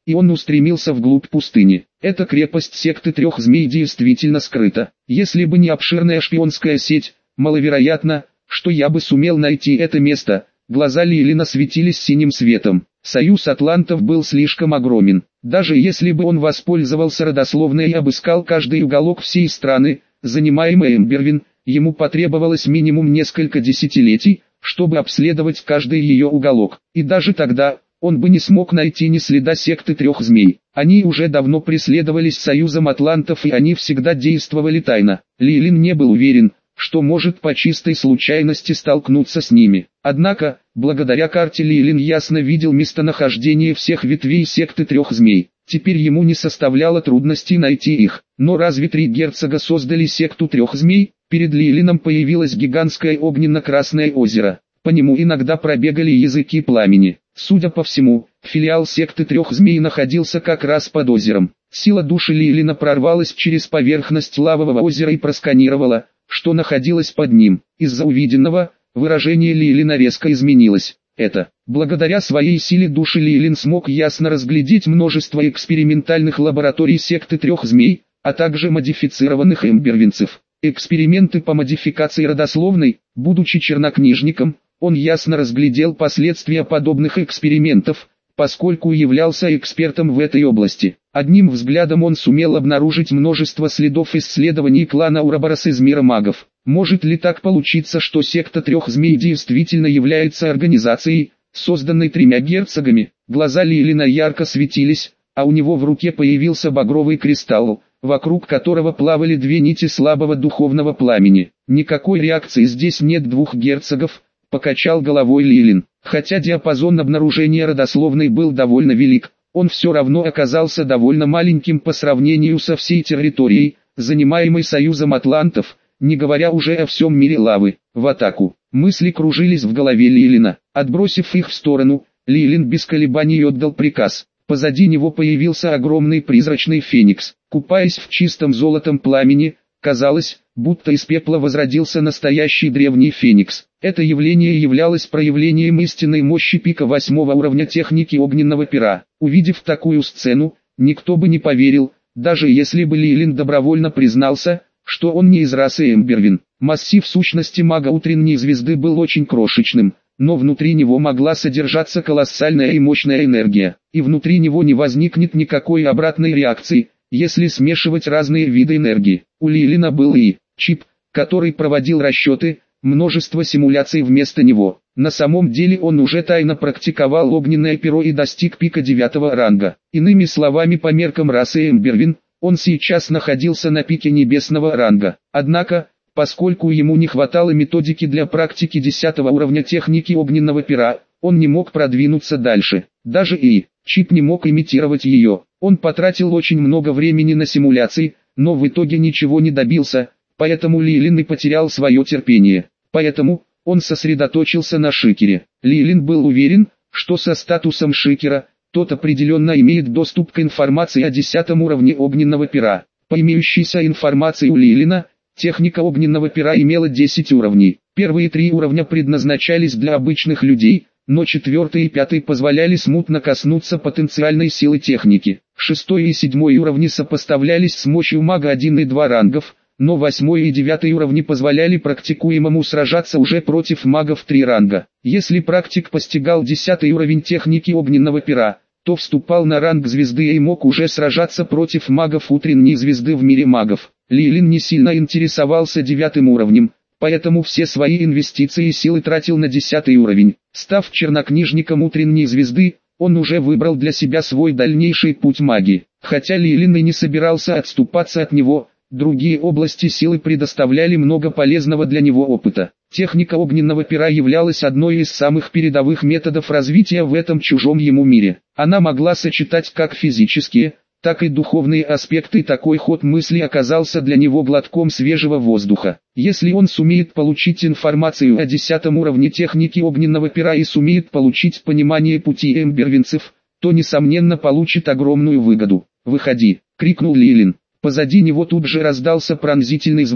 и он устремился вглубь пустыни. Эта крепость секты трех змей действительно скрыта. Если бы не обширная шпионская сеть, маловероятно, что я бы сумел найти это место. Глаза Лилина светились синим светом. Союз атлантов был слишком огромен. Даже если бы он воспользовался родословной и обыскал каждый уголок всей страны, занимаемой Эмбервин, ему потребовалось минимум несколько десятилетий, чтобы обследовать каждый ее уголок. И даже тогда, он бы не смог найти ни следа секты трех змей. Они уже давно преследовались союзом атлантов, и они всегда действовали тайно. Лилин не был уверен, что может по чистой случайности столкнуться с ними. Однако, благодаря карте Лилин ясно видел местонахождение всех ветвей секты трех змей. Теперь ему не составляло трудностей найти их. Но разве три герцога создали секту трех змей? Перед Лилином появилось гигантское огненно-красное озеро. По нему иногда пробегали языки пламени. Судя по всему, филиал секты трех змей находился как раз под озером. Сила души Лилина прорвалась через поверхность лавового озера и просканировала, что находилось под ним. Из-за увиденного, выражение Лилина резко изменилось. Благодаря своей силе души Лилин смог ясно разглядеть множество экспериментальных лабораторий секты трех змей, а также модифицированных эмбервинцев. Эксперименты по модификации родословной, будучи чернокнижником, он ясно разглядел последствия подобных экспериментов, поскольку являлся экспертом в этой области. Одним взглядом он сумел обнаружить множество следов исследований клана Уроборос из мира магов. Может ли так получиться, что секта трех змей действительно является организацией, созданной тремя герцогами? Глаза Лилина ярко светились, а у него в руке появился багровый кристалл, вокруг которого плавали две нити слабого духовного пламени. Никакой реакции здесь нет двух герцогов, покачал головой Лилин. Хотя диапазон обнаружения родословной был довольно велик, он все равно оказался довольно маленьким по сравнению со всей территорией, занимаемой союзом атлантов, не говоря уже о всем мире лавы. В атаку. Мысли кружились в голове Лилина. Отбросив их в сторону, Лилин без колебаний отдал приказ. Позади него появился огромный призрачный феникс. Купаясь в чистом золотом пламени, казалось, будто из пепла возродился настоящий древний феникс. Это явление являлось проявлением истинной мощи пика 8-го уровня техники огненного пера. Увидев такую сцену, никто бы не поверил, даже если бы Лилин добровольно признался, что он не из расы Эмбервин. Массив сущности мага утренней звезды был очень крошечным, но внутри него могла содержаться колоссальная и мощная энергия, и внутри него не возникнет никакой обратной реакции, если смешивать разные виды энергии. У Лилина был и чип, который проводил расчеты, множество симуляций вместо него. На самом деле он уже тайно практиковал огненное перо и достиг пика 9-го ранга. Иными словами, по меркам расы Эмбервин, он сейчас находился на пике небесного ранга. Однако, поскольку ему не хватало методики для практики 10-го уровня техники огненного пера, он не мог продвинуться дальше. Даже и чип не мог имитировать ее. Он потратил очень много времени на симуляции, но в итоге ничего не добился, поэтому Лилин и потерял свое терпение. Поэтому, он сосредоточился на Шикере. Лилин был уверен, что со статусом Шикера, тот определенно имеет доступ к информации о 10-м уровне огненного пера. По имеющейся информации у Лилина, техника огненного пера имела 10 уровней. Первые 3 уровня предназначались для обычных людей, но 4-й и 5-й позволяли смутно коснуться потенциальной силы техники. 6-й и 7-й уровни сопоставлялись с мощью мага 1 и 2 рангов, но 8-й и 9-й уровни позволяли практикуемому сражаться уже против магов 3 ранга. Если практик постигал 10-й уровень техники огненного пера, то вступал на ранг звезды и мог уже сражаться против магов утренней звезды в мире магов. Лилин не сильно интересовался 9-м уровнем, поэтому все свои инвестиции и силы тратил на 10-й уровень. Став чернокнижником утренней звезды, он уже выбрал для себя свой дальнейший путь магии. Хотя Лилин и не собирался отступаться от него, другие области силы предоставляли много полезного для него опыта. Техника огненного пера являлась одной из самых передовых методов развития в этом чужом ему мире. Она могла сочетать как физические, так и духовные аспекты. Такой ход мысли оказался для него глотком свежего воздуха. Если он сумеет получить информацию о 10-м уровне техники огненного пера и сумеет получить понимание пути эмбервинцев, то несомненно получит огромную выгоду. «Выходи!» — крикнул Лилин. Позади него тут же раздался пронзительный звук,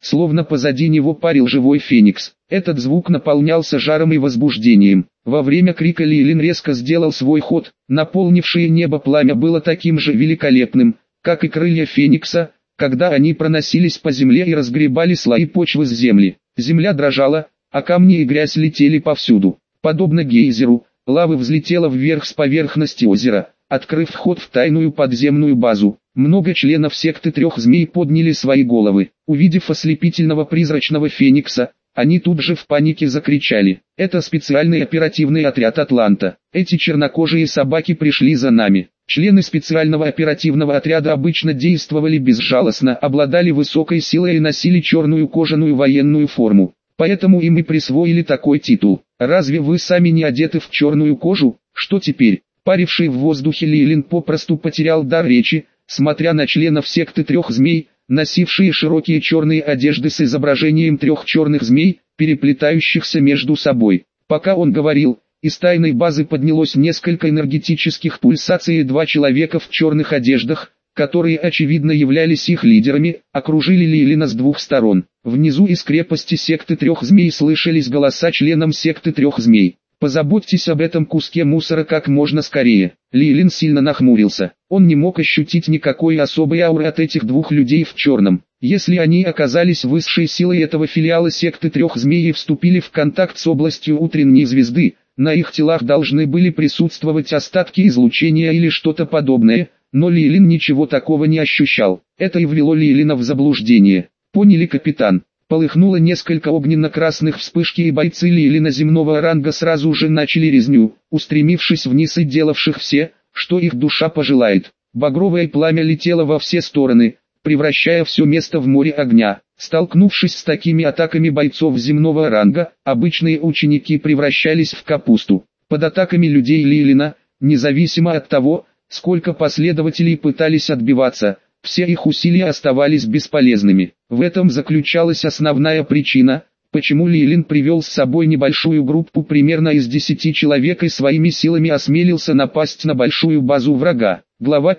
словно позади него парил живой феникс. Этот звук наполнялся жаром и возбуждением. Во время крика Лилин резко сделал свой ход, наполнившее небо пламя было таким же великолепным, как и крылья феникса, когда они проносились по земле и разгребали слои почвы с земли. Земля дрожала, а камни и грязь летели повсюду. Подобно гейзеру, лава взлетела вверх с поверхности озера, открыв вход в тайную подземную базу. Много членов секты трех змей подняли свои головы. Увидев ослепительного призрачного феникса, они тут же в панике закричали: «Это специальный оперативный отряд Атланта! Эти чернокожие собаки пришли за нами!» Члены специального оперативного отряда обычно действовали безжалостно, обладали высокой силой и носили черную кожаную военную форму. Поэтому им и присвоили такой титул. «Разве вы сами не одеты в черную кожу? Что теперь?» Паривший в воздухе Лилин попросту потерял дар речи, смотря на членов секты трех змей, носившие широкие черные одежды с изображением трех черных змей, переплетающихся между собой. Пока он говорил, из тайной базы поднялось несколько энергетических пульсаций, и два человека в черных одеждах, которые очевидно являлись их лидерами, окружили Лилина с двух сторон. Внизу из крепости секты трех змей слышались голоса членам секты трех змей. «Позаботьтесь об этом куске мусора как можно скорее». Лилин сильно нахмурился. Он не мог ощутить никакой особой ауры от этих двух людей в черном. Если они оказались высшей силой этого филиала секты трех змей и вступили в контакт с областью утренней звезды, на их телах должны были присутствовать остатки излучения или что-то подобное, но Лилин ничего такого не ощущал. Это и ввело Лилина в заблуждение. «Поняли, капитан?» Полыхнуло несколько огненно-красных вспышки, и бойцы Лилина земного ранга сразу же начали резню, устремившись вниз и делавших все, что их душа пожелает. Багровое пламя летело во все стороны, превращая все место в море огня. Столкнувшись с такими атаками бойцов земного ранга, обычные ученики превращались в капусту. Под атаками людей Лилина, независимо от того, сколько последователей пытались отбиваться, все их усилия оставались бесполезными. В этом заключалась основная причина, почему Лилин привел с собой небольшую группу примерно из 10 человек и своими силами осмелился напасть на большую базу врага. Глава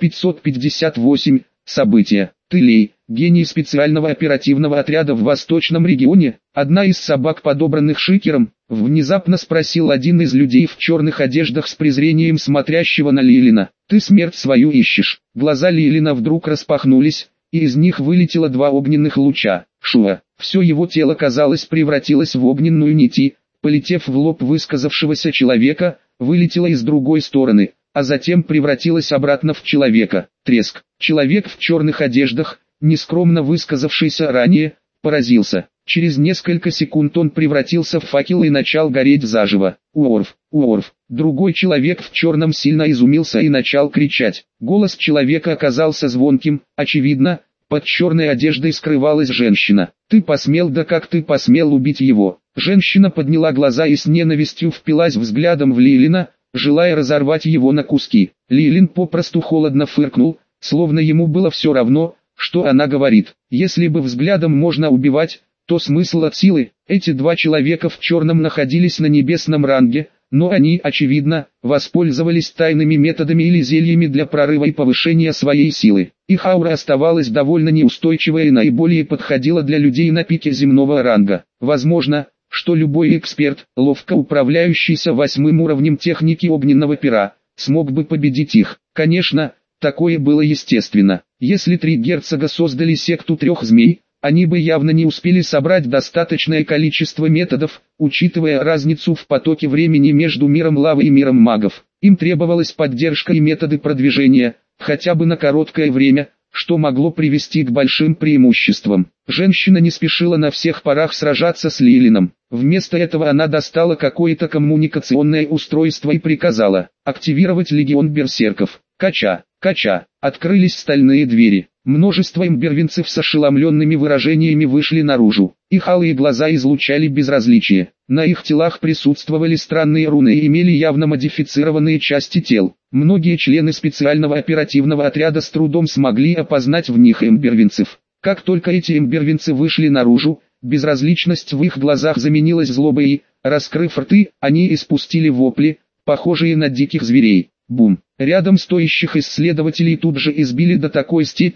558. События. Тылей, гений специального оперативного отряда в Восточном регионе, одна из собак, подобранных Шикером, внезапно спросил один из людей в черных одеждах с презрением смотрящего на Лилина. «Ты смерть свою ищешь?» Глаза Лилина вдруг распахнулись, и из них вылетело два огненных луча. Шуа. Все его тело, казалось, превратилось в огненную нить, полетев в лоб высказавшегося человека, вылетело из другой стороны, а затем превратилось обратно в человека. Треск. Человек в черных одеждах, нескромно высказавшийся ранее, поразился. Через несколько секунд он превратился в факел и начал гореть заживо. «Уорф! Уорф!» Другой человек в черном сильно изумился и начал кричать. Голос человека оказался звонким, очевидно, под черной одеждой скрывалась женщина. «Ты посмел, да как ты посмел убить его?» Женщина подняла глаза и с ненавистью впилась взглядом в Лилина, желая разорвать его на куски. Лилин попросту холодно фыркнул, словно ему было все равно, что она говорит. Если бы взглядом можно убивать, то смысл от силы. Эти два человека в черном находились на небесном ранге, но они, очевидно, воспользовались тайными методами или зельями для прорыва и повышения своей силы. Их аура оставалась довольно неустойчивой и наиболее подходила для людей на пике земного ранга. Возможно, что любой эксперт, ловко управляющийся 8-м уровнем техники огненного пера, смог бы победить их. Конечно, такое было естественно. Если три герцога создали секту трех змей, они бы явно не успели собрать достаточное количество методов, учитывая разницу в потоке времени между миром лавы и миром магов. Им требовалась поддержка и методы продвижения, хотя бы на короткое время, что могло привести к большим преимуществам. Женщина не спешила на всех парах сражаться с Лилином. Вместо этого она достала какое-то коммуникационное устройство и приказала активировать легион берсерков. Кача, кача, открылись стальные двери. Множество имбервинцев с ошеломленными выражениями вышли наружу. Их алые глаза излучали безразличие. На их телах присутствовали странные руны и имели явно модифицированные части тел. Многие члены специального оперативного отряда с трудом смогли опознать в них имбервинцев. Как только эти имбервинцы вышли наружу, безразличность в их глазах заменилась злобой и, раскрыв рты, они испустили вопли, похожие на диких зверей. Бум! Рядом стоящих исследователей тут же избили до такой степени,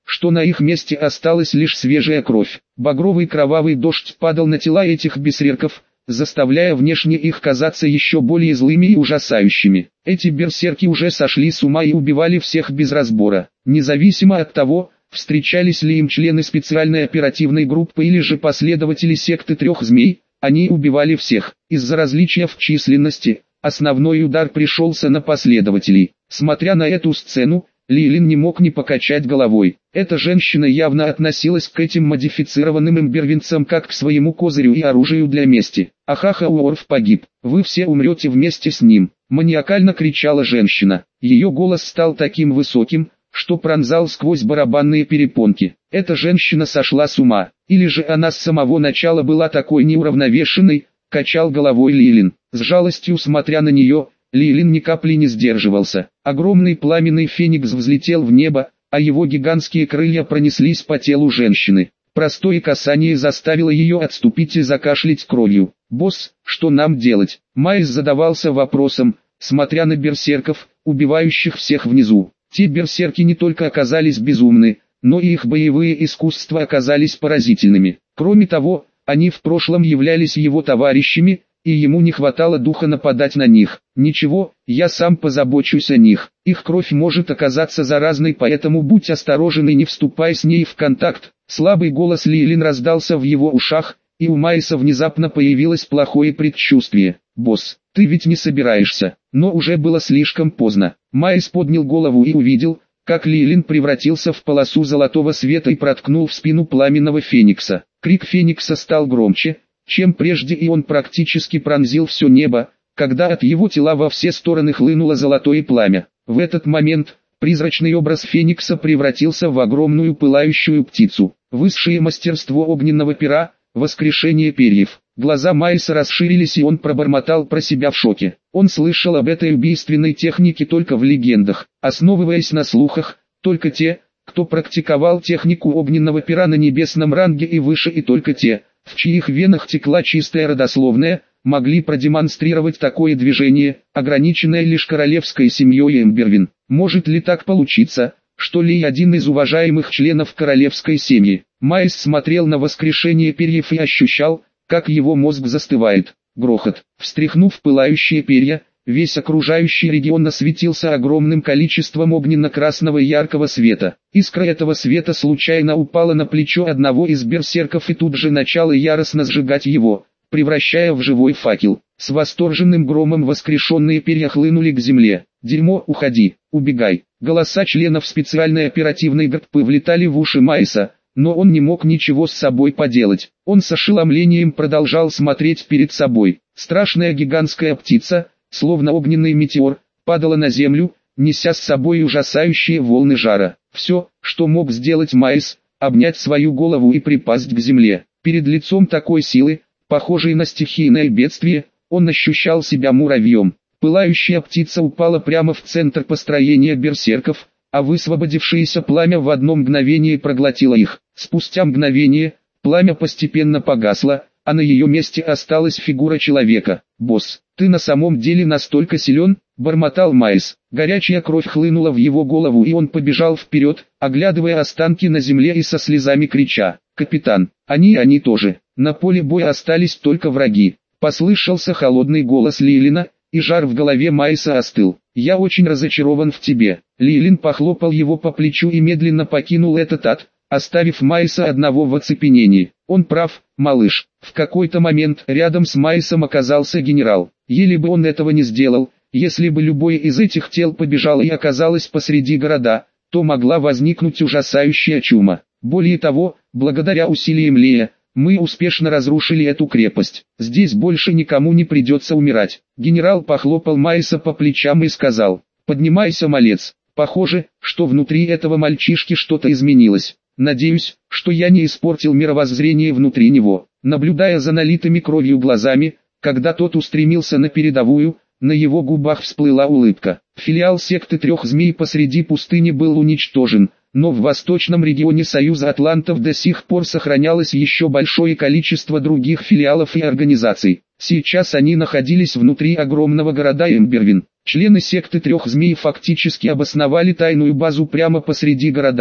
что на их месте осталась лишь свежая кровь. Багровый кровавый дождь падал на тела этих берсерков, заставляя внешне их казаться еще более злыми и ужасающими. Эти берсерки уже сошли с ума и убивали всех без разбора, независимо от того, встречались ли им члены специальной оперативной группы или же последователи секты трех змей, они убивали всех. Из-за различия в численности, основной удар пришелся на последователей. Смотря на эту сцену, Лилин не мог не покачать головой. Эта женщина явно относилась к этим модифицированным имбервинцам как к своему козырю и оружию для мести. «Ахаха, Уорф погиб, вы все умрете вместе с ним», — маниакально кричала женщина. Ее голос стал таким высоким, что пронзал сквозь барабанные перепонки. Эта женщина сошла с ума, или же она с самого начала была такой неуравновешенной, качал головой Лилин. С жалостью смотря на нее, Лилин ни капли не сдерживался. Огромный пламенный феникс взлетел в небо, а его гигантские крылья пронеслись по телу женщины. Простое касание заставило ее отступить и закашлять кровью. «Босс, что нам делать?» Майс задавался вопросом, смотря на берсерков, убивающих всех внизу. Те берсерки не только оказались безумны, но и их боевые искусства оказались поразительными. Кроме того, они в прошлом являлись его товарищами, и ему не хватало духа нападать на них. «Ничего, я сам позабочусь о них. Их кровь может оказаться заразной, поэтому будь осторожен и не вступай с ней в контакт». Слабый голос Лилин раздался в его ушах, и у Майса внезапно появилось плохое предчувствие. «Босс, ты ведь не собираешься?» Но уже было слишком поздно. Майс поднял голову и увидел, как Лилин превратился в полосу золотого света и проткнул в спину пламенного феникса. Крик феникса стал громче, чем прежде, и он практически пронзил все небо, когда от его тела во все стороны хлынуло золотое пламя. В этот момент призрачный образ феникса превратился в огромную пылающую птицу. Высшее мастерство огненного пера, воскрешение перьев. Глаза Майса расширились, и он пробормотал про себя в шоке. Он слышал об этой убийственной технике только в легендах, основываясь на слухах. Только те, кто практиковал технику огненного пера на небесном ранге и выше, и только те, в чьих венах текла чистая родословная, могли продемонстрировать такое движение, ограниченное лишь королевской семьей Эмбервин. Может ли так получиться, что Ли один из уважаемых членов королевской семьи? Майс смотрел на воскрешение перьев и ощущал, как его мозг застывает. Грохот. Встряхнув пылающие перья, весь окружающий регион осветился огромным количеством огненно-красного яркого света. Искра этого света случайно упала на плечо одного из берсерков и тут же начала яростно сжигать его, превращая в живой факел. С восторженным громом воскрешенные перья хлынули к земле. «Дерьмо, уходи, убегай!» Голоса членов специальной оперативной группы влетали в уши Майса, но он не мог ничего с собой поделать. Он с ошеломлением продолжал смотреть перед собой. Страшная гигантская птица, словно огненный метеор, падала на землю, неся с собой ужасающие волны жара. Все, что мог сделать Майс, обнять свою голову и припасть к земле. Перед лицом такой силы, похожей на стихийное бедствие, он ощущал себя муравьем. Пылающая птица упала прямо в центр построения берсерков, а высвободившееся пламя в одно мгновение проглотило их. Спустя мгновение, пламя постепенно погасло, а на ее месте осталась фигура человека. «Босс, ты на самом деле настолько силен?» – бормотал Майс. Горячая кровь хлынула в его голову, и он побежал вперед, оглядывая останки на земле и со слезами крича: «Капитан, они тоже». На поле боя остались только враги. Послышался холодный голос Лилина, и жар в голове Майса остыл. «Я очень разочарован в тебе». Лилин похлопал его по плечу и медленно покинул этот ад, оставив Майса одного в оцепенении. Он прав, малыш. В какой-то момент рядом с Майсом оказался генерал. Еле бы он этого не сделал, если бы любое из этих тел побежало и оказалось посреди города, то могла возникнуть ужасающая чума. Более того, благодаря усилиям Лея, мы успешно разрушили эту крепость. Здесь больше никому не придется умирать. Генерал похлопал Майса по плечам и сказал: «Поднимайся, малец. Похоже, что внутри этого мальчишки что-то изменилось. Надеюсь, что я не испортил мировоззрение внутри него». Наблюдая за налитыми кровью глазами, когда тот устремился на передовую, на его губах всплыла улыбка. Филиал секты трех змей посреди пустыни был уничтожен, но в восточном регионе Союза Атлантов до сих пор сохранялось еще большое количество других филиалов и организаций. Сейчас они находились внутри огромного города Эмбервин. Члены секты трех змей фактически обосновали тайную базу прямо посреди города,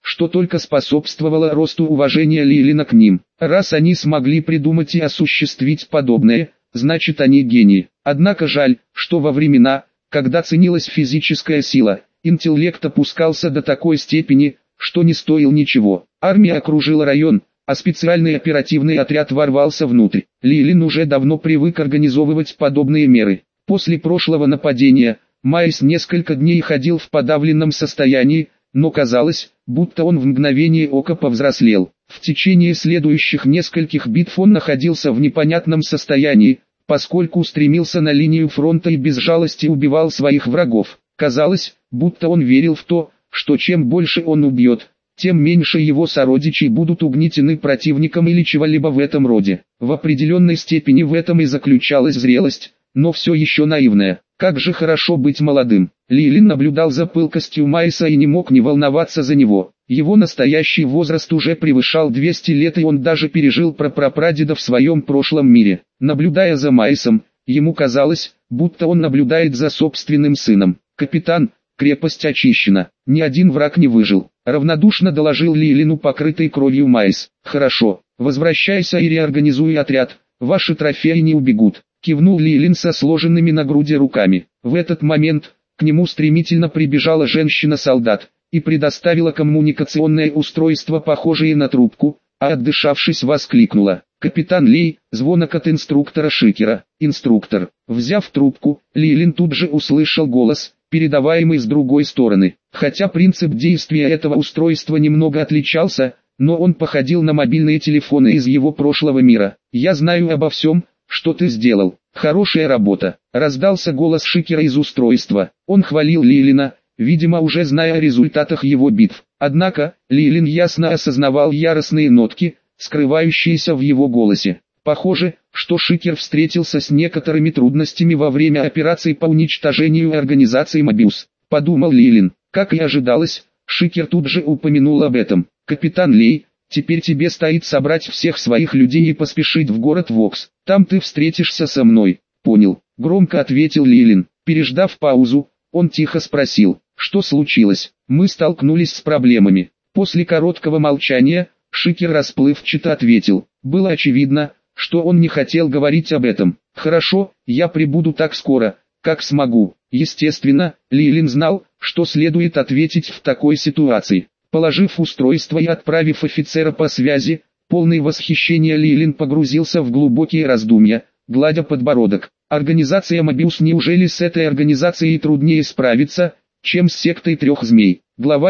что только способствовало росту уважения Лилина к ним. Раз они смогли придумать и осуществить подобное, значит они гении. Однако жаль, что во времена, когда ценилась физическая сила, интеллект опускался до такой степени, что не стоил ничего. Армия окружила район, а специальный оперативный отряд ворвался внутрь. Лилин уже давно привык организовывать подобные меры. После прошлого нападения, Майс несколько дней ходил в подавленном состоянии, но казалось, будто он в мгновение ока повзрослел. В течение следующих нескольких битв он находился в непонятном состоянии, поскольку стремился на линию фронта и без жалости убивал своих врагов. Казалось, будто он верил в то, что чем больше он убьет, тем меньше его сородичей будут угнетены противником или чего-либо в этом роде. В определенной степени в этом и заключалась зрелость, но все еще наивная. Как же хорошо быть молодым. Лилин наблюдал за пылкостью Майса и не мог не волноваться за него. Его настоящий возраст уже превышал 200 лет, и он даже пережил прапрапрадеда в своем прошлом мире. Наблюдая за Майсом, ему казалось, будто он наблюдает за собственным сыном. «Капитан, крепость очищена, ни один враг не выжил», — равнодушно доложил Лилину покрытый кровью Майс. «Хорошо, возвращайся и реорганизуй отряд, ваши трофеи не убегут», — кивнул Лилин со сложенными на груди руками. В этот момент к нему стремительно прибежала женщина-солдат и предоставила коммуникационное устройство, похожее на трубку, а отдышавшись воскликнула: «Капитан Лей, звонок от инструктора Шикера». «Инструктор». Взяв трубку, Лилин тут же услышал голос, передаваемый с другой стороны. Хотя принцип действия этого устройства немного отличался, но он походил на мобильные телефоны из его прошлого мира. «Я знаю обо всем, что ты сделал. Хорошая работа», — раздался голос Шикера из устройства. Он хвалил Лилина, видимо уже зная о результатах его битв. Однако, Лилин ясно осознавал яростные нотки, скрывающиеся в его голосе. Похоже, что Шикер встретился с некоторыми трудностями во время операции по уничтожению организации Мобиус, подумал Лилин. Как и ожидалось, Шикер тут же упомянул об этом. «Капитан Лей, теперь тебе стоит собрать всех своих людей и поспешить в город Вокс. Там ты встретишься со мной». «Понял», — громко ответил Лилин. Переждав паузу, он тихо спросил: «Что случилось?» «Мы столкнулись с проблемами». После короткого молчания, Шикер расплывчато ответил. Было очевидно, что он не хотел говорить об этом. «Хорошо, я прибуду так скоро, как смогу». Естественно, Лилин знал, что следует ответить в такой ситуации. Положив устройство и отправив офицера по связи, полный восхищения Лилин погрузился в глубокие раздумья, гладя подбородок. Организация Мобиус, неужели с этой организацией труднее справиться, чем с сектой трех змей? Глава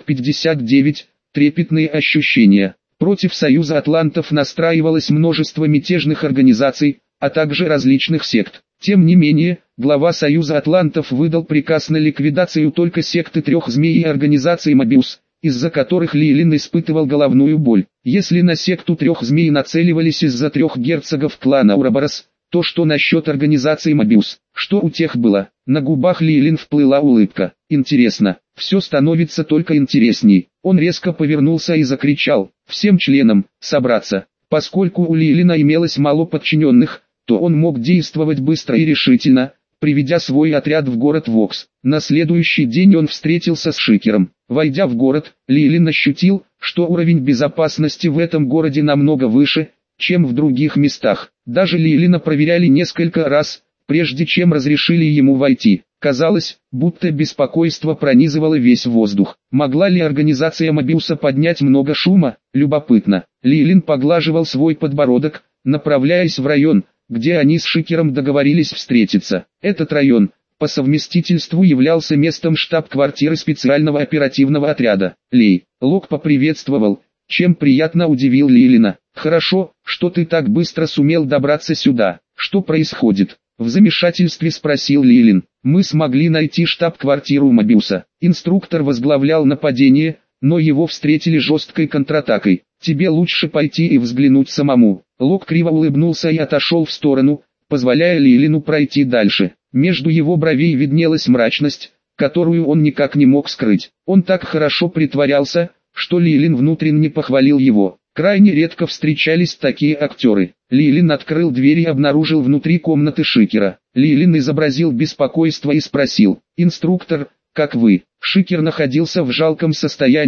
559. Трепетные ощущения. Против Союза Атлантов настраивалось множество мятежных организаций, а также различных сект. Тем не менее, глава Союза Атлантов выдал приказ на ликвидацию только секты трех змей и организации Мобиус, из-за которых Лилин испытывал головную боль. Если на секту трех змей нацеливались из-за трех герцогов клана Ураборос, то что насчет организации Мобиус? Что у тех было? На губах Лилин вплыла улыбка. Интересно, все становится только интересней. Он резко повернулся и закричал: «Всем членам, собраться!» Поскольку у Лилина имелось мало подчиненных, то он мог действовать быстро и решительно, приведя свой отряд в город Вокс. На следующий день он встретился с Шикером. Войдя в город, Лилин ощутил, что уровень безопасности в этом городе намного выше, чем в других местах. Даже Лилина проверяли несколько раз, прежде чем разрешили ему войти. Казалось, будто беспокойство пронизывало весь воздух. Могла ли организация Мобиуса поднять много шума? Любопытно. Лилин поглаживал свой подбородок, направляясь в район, где они с Шикером договорились встретиться. Этот район, по совместительству, являлся местом штаб-квартиры специального оперативного отряда. Лей. Лок поприветствовал, чем приятно удивил Лилина. «Хорошо, что ты так быстро сумел добраться сюда. Что происходит?» В замешательстве спросил Лилин. «Мы смогли найти штаб-квартиру Мобиуса. Инструктор возглавлял нападение, но его встретили жесткой контратакой. Тебе лучше пойти и взглянуть самому». Лок криво улыбнулся и отошел в сторону, позволяя Лилину пройти дальше. Между его бровей виднелась мрачность, которую он никак не мог скрыть. Он так хорошо притворялся, что Лилин внутренне похвалил его. Крайне редко встречались такие актеры. Лилин открыл дверь и обнаружил внутри комнаты Шикера. Лилин изобразил беспокойство и спросил: «Инструктор, как вы?» Шикер находился в жалком состоянии,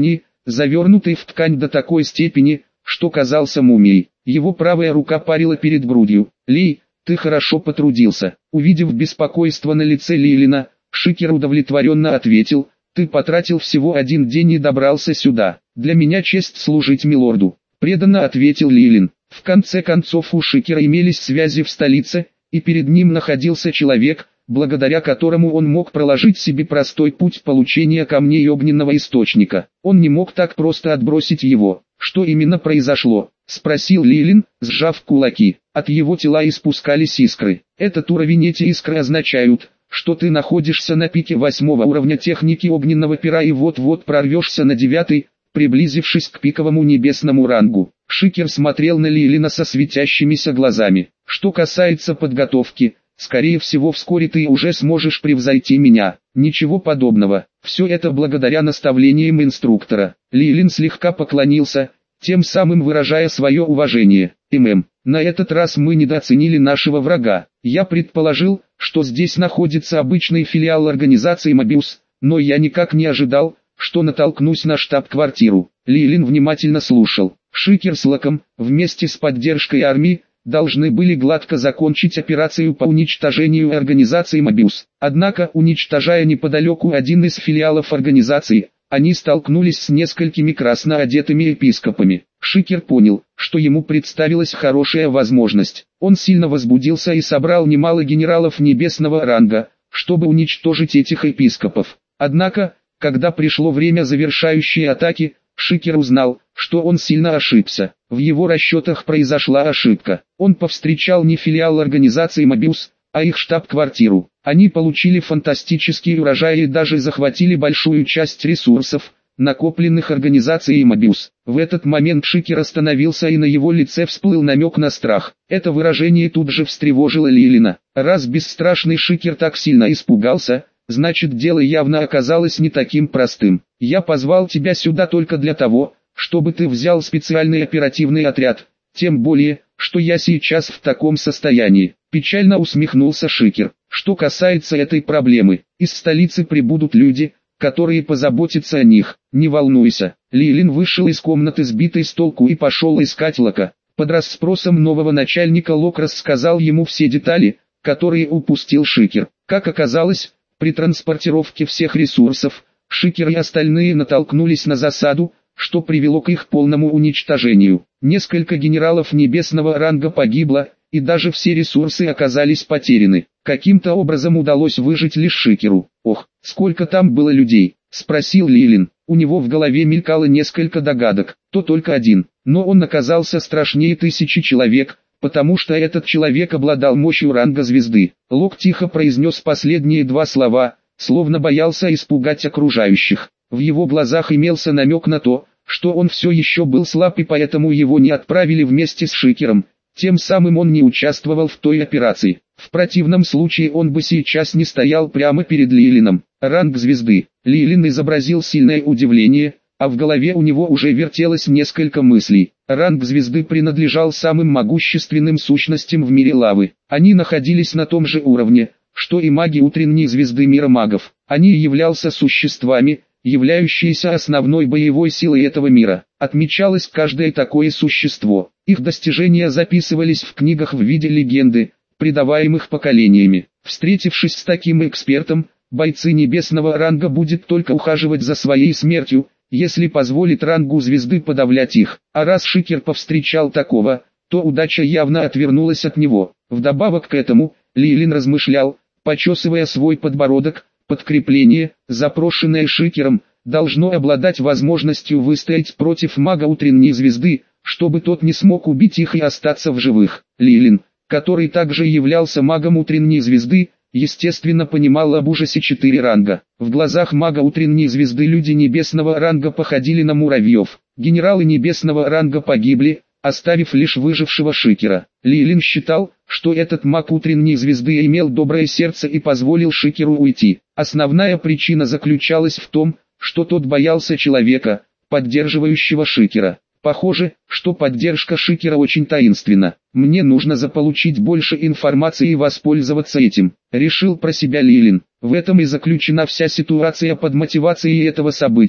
завернутый в ткань до такой степени, что казался мумией. Его правая рука парила перед грудью. «Ли, ты хорошо потрудился». Увидев беспокойство на лице Лилина, Шикер удовлетворенно ответил: «Ты потратил всего один день и добрался сюда. Для меня честь служить милорду», — преданно ответил Лилин. В конце концов у Шикера имелись связи в столице, и перед ним находился человек, благодаря которому он мог проложить себе простой путь получения камней огненного источника. Он не мог так просто отбросить его. «Что именно произошло?» — спросил Лилин, сжав кулаки. От его тела испускались искры. «Этот уровень, эти искры означают, что ты находишься на пике 8-го уровня техники огненного пера и вот-вот прорвешься на 9-й, приблизившись к пиковому небесному рангу». Шикер смотрел на Лилина со светящимися глазами. «Что касается подготовки, скорее всего вскоре ты уже сможешь превзойти меня». «Ничего подобного. Все это благодаря наставлениям инструктора». Лилин слегка поклонился, тем самым выражая свое уважение. На этот раз мы недооценили нашего врага. Я предположил, что здесь находится обычный филиал организации Мобиус, но я никак не ожидал, что натолкнусь на штаб-квартиру». Лилин внимательно слушал. Шикер с Локом, вместе с поддержкой армии, должны были гладко закончить операцию по уничтожению организации Мобиус. Однако, уничтожая неподалеку один из филиалов организации, они столкнулись с несколькими красно одетыми епископами. Шикер понял, что ему представилась хорошая возможность. Он сильно возбудился и собрал немало генералов небесного ранга, чтобы уничтожить этих епископов. Однако, когда пришло время завершающей атаки, Шикер узнал, что он сильно ошибся. В его расчетах произошла ошибка. Он повстречал не филиал организации Мобиус, а их штаб-квартиру. Они получили фантастический урожай и даже захватили большую часть ресурсов, накопленных организацией Мобиус. В этот момент Шикер остановился, и на его лице всплыл намек на страх. Это выражение тут же встревожило Лилина. Раз бесстрашный Шикер так сильно испугался, значит дело явно оказалось не таким простым. «Я позвал тебя сюда только для того, чтобы ты взял специальный оперативный отряд, тем более, что я сейчас в таком состоянии», — печально усмехнулся Шикер. «Что касается этой проблемы, из столицы прибудут люди, которые позаботятся о них, не волнуйся». Лилин вышел из комнаты сбитый с толку и пошел искать Лока. Под расспросом нового начальника Лок рассказал ему все детали, которые упустил Шикер. Как оказалось, при транспортировке всех ресурсов, Шикер и остальные натолкнулись на засаду, что привело к их полному уничтожению. Несколько генералов небесного ранга погибло, и даже все ресурсы оказались потеряны. Каким-то образом удалось выжить лишь Шикеру. «Ох, сколько там было людей?» — спросил Лилин. У него в голове мелькало несколько догадок, то только один, но он оказался страшнее 1000 человек, потому что этот человек обладал мощью ранга звезды. Лок тихо произнес последние два слова, словно боялся испугать окружающих. В его глазах имелся намек на то, что он все еще был слаб, и поэтому его не отправили вместе с Шикером, тем самым он не участвовал в той операции. В противном случае он бы сейчас не стоял прямо перед Лилином. Ранг звезды. Лилин изобразил сильное удивление, а в голове у него уже вертелось несколько мыслей. Ранг звезды принадлежал самым могущественным сущностям в мире лавы. Они находились на том же уровне, что и маги утренней звезды мира магов. Они являлся существами, являющиеся основной боевой силой этого мира. Отмечалось каждое такое существо. Их достижения записывались в книгах в виде легенды, предаваемых поколениями. Встретившись с таким экспертом, бойцы небесного ранга будет только ухаживать за своей смертью, если позволит рангу звезды подавлять их. А раз Шикер повстречал такого, то удача явно отвернулась от него. Вдобавок к этому, Лилин размышлял, почесывая свой подбородок, подкрепление, запрошенное Шикером, должно обладать возможностью выстоять против мага утренней звезды, чтобы тот не смог убить их и остаться в живых. Лилин, который также являлся магом утренней звезды, естественно понимал об ужасе 4 ранга. В глазах мага утренней звезды люди небесного ранга походили на муравьев. Генералы небесного ранга погибли, оставив лишь выжившего Шикера. Лилин считал, что этот маг утренней звезды имел доброе сердце и позволил Шикеру уйти. Основная причина заключалась в том, что тот боялся человека, поддерживающего Шикера. Похоже, что поддержка Шикера очень таинственна. Мне нужно заполучить больше информации и воспользоваться этим, решил про себя Лилин. В этом и заключена вся ситуация под мотивацией этого события.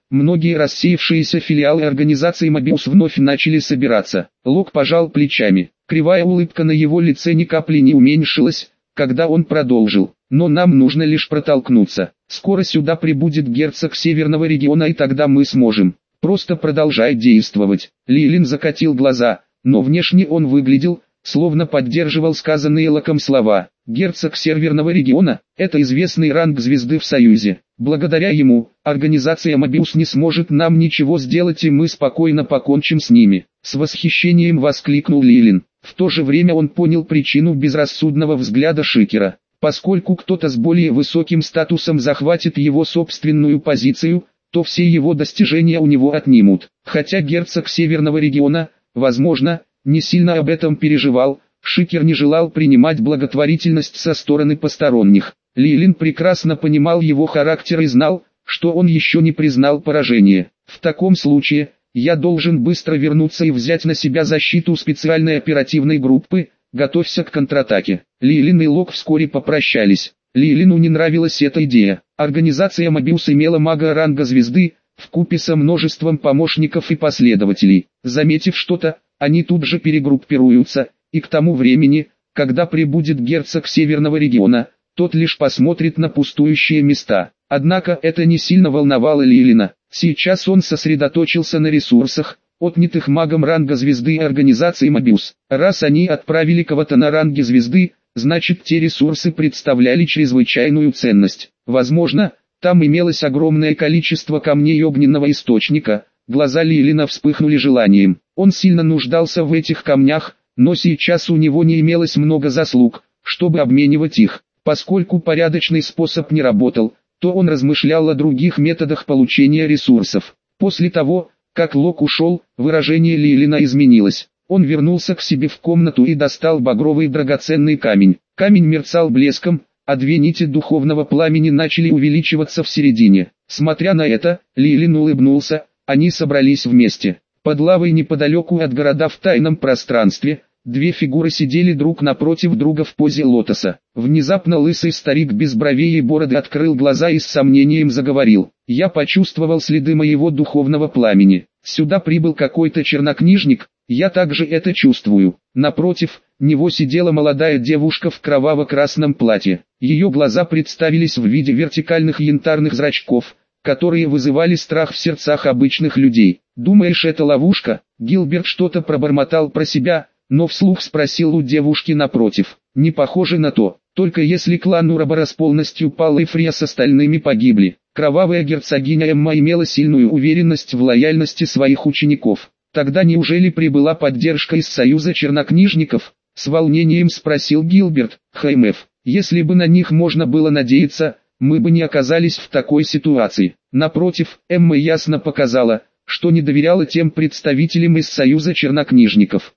многие рассеявшиеся филиалы организации Мобиус вновь начали собираться. Лок пожал плечами. Кривая улыбка на его лице ни капли не уменьшилась, когда он продолжил. Но нам нужно лишь протолкнуться. Скоро сюда прибудет герцог Северного региона, и тогда мы сможем. Просто продолжай действовать. Лилин закатил глаза, но внешне он выглядел, словно поддерживал сказанные Локом слова. Герцог Северного региона – это известный ранг звезды в Союзе. Благодаря ему, организация Мобиус не сможет нам ничего сделать, и мы спокойно покончим с ними. С восхищением воскликнул Лилин. В то же время он понял причину безрассудного взгляда Шикера. Поскольку кто-то с более высоким статусом захватит его собственную позицию, то все его достижения у него отнимут. Хотя герцог Северного региона, возможно, не сильно об этом переживал, Шикер не желал принимать благотворительность со стороны посторонних. Лилин прекрасно понимал его характер и знал, что он еще не признал поражение. В таком случае, я должен быстро вернуться и взять на себя защиту специальной оперативной группы. Готовься к контратаке. Лилин и Лок вскоре попрощались. Лилину не нравилась эта идея. Организация Мобиус имела мага ранга звезды, вкупе со множеством помощников и последователей. Заметив что-то, они тут же перегруппируются, и к тому времени, когда прибудет герцог Северного региона, тот лишь посмотрит на пустующие места. Однако это не сильно волновало Лилина. Сейчас он сосредоточился на ресурсах, отнятых магом ранга звезды и организации Мобиус. Раз они отправили кого-то на ранге звезды, значит те ресурсы представляли чрезвычайную ценность. Возможно, там имелось огромное количество камней огненного источника. Глаза Лилина вспыхнули желанием. Он сильно нуждался в этих камнях, но сейчас у него не имелось много заслуг, чтобы обменивать их. Поскольку порядочный способ не работал, то он размышлял о других методах получения ресурсов. После того, как Лок ушел, выражение Лилина изменилось. Он вернулся к себе в комнату и достал багровый драгоценный камень. Камень мерцал блеском, а две нити духовного пламени начали увеличиваться в середине. Смотря на это, Лилин улыбнулся, они собрались вместе. Под лавой неподалеку от города в тайном пространстве, две фигуры сидели друг напротив друга в позе лотоса. Внезапно лысый старик без бровей и бороды открыл глаза и с сомнением заговорил. Я почувствовал следы моего духовного пламени. Сюда прибыл какой-то чернокнижник, я также это чувствую. Напротив него сидела молодая девушка в кроваво-красном платье. Ее глаза представились в виде вертикальных янтарных зрачков, которые вызывали страх в сердцах обычных людей. «Думаешь, это ловушка?» Гилберт что-то пробормотал про себя, но вслух спросил у девушки напротив. «Не похоже на то, только если клан Ураборос полностью пал и Фрия с остальными погибли». Кровавая герцогиня Эмма имела сильную уверенность в лояльности своих учеников. Тогда неужели прибыла поддержка из Союза чернокнижников? С волнением спросил Гилберт. ХМФ, если бы на них можно было надеяться, мы бы не оказались в такой ситуации. Напротив, Эмма ясно показала, что не доверяла тем представителям из Союза чернокнижников.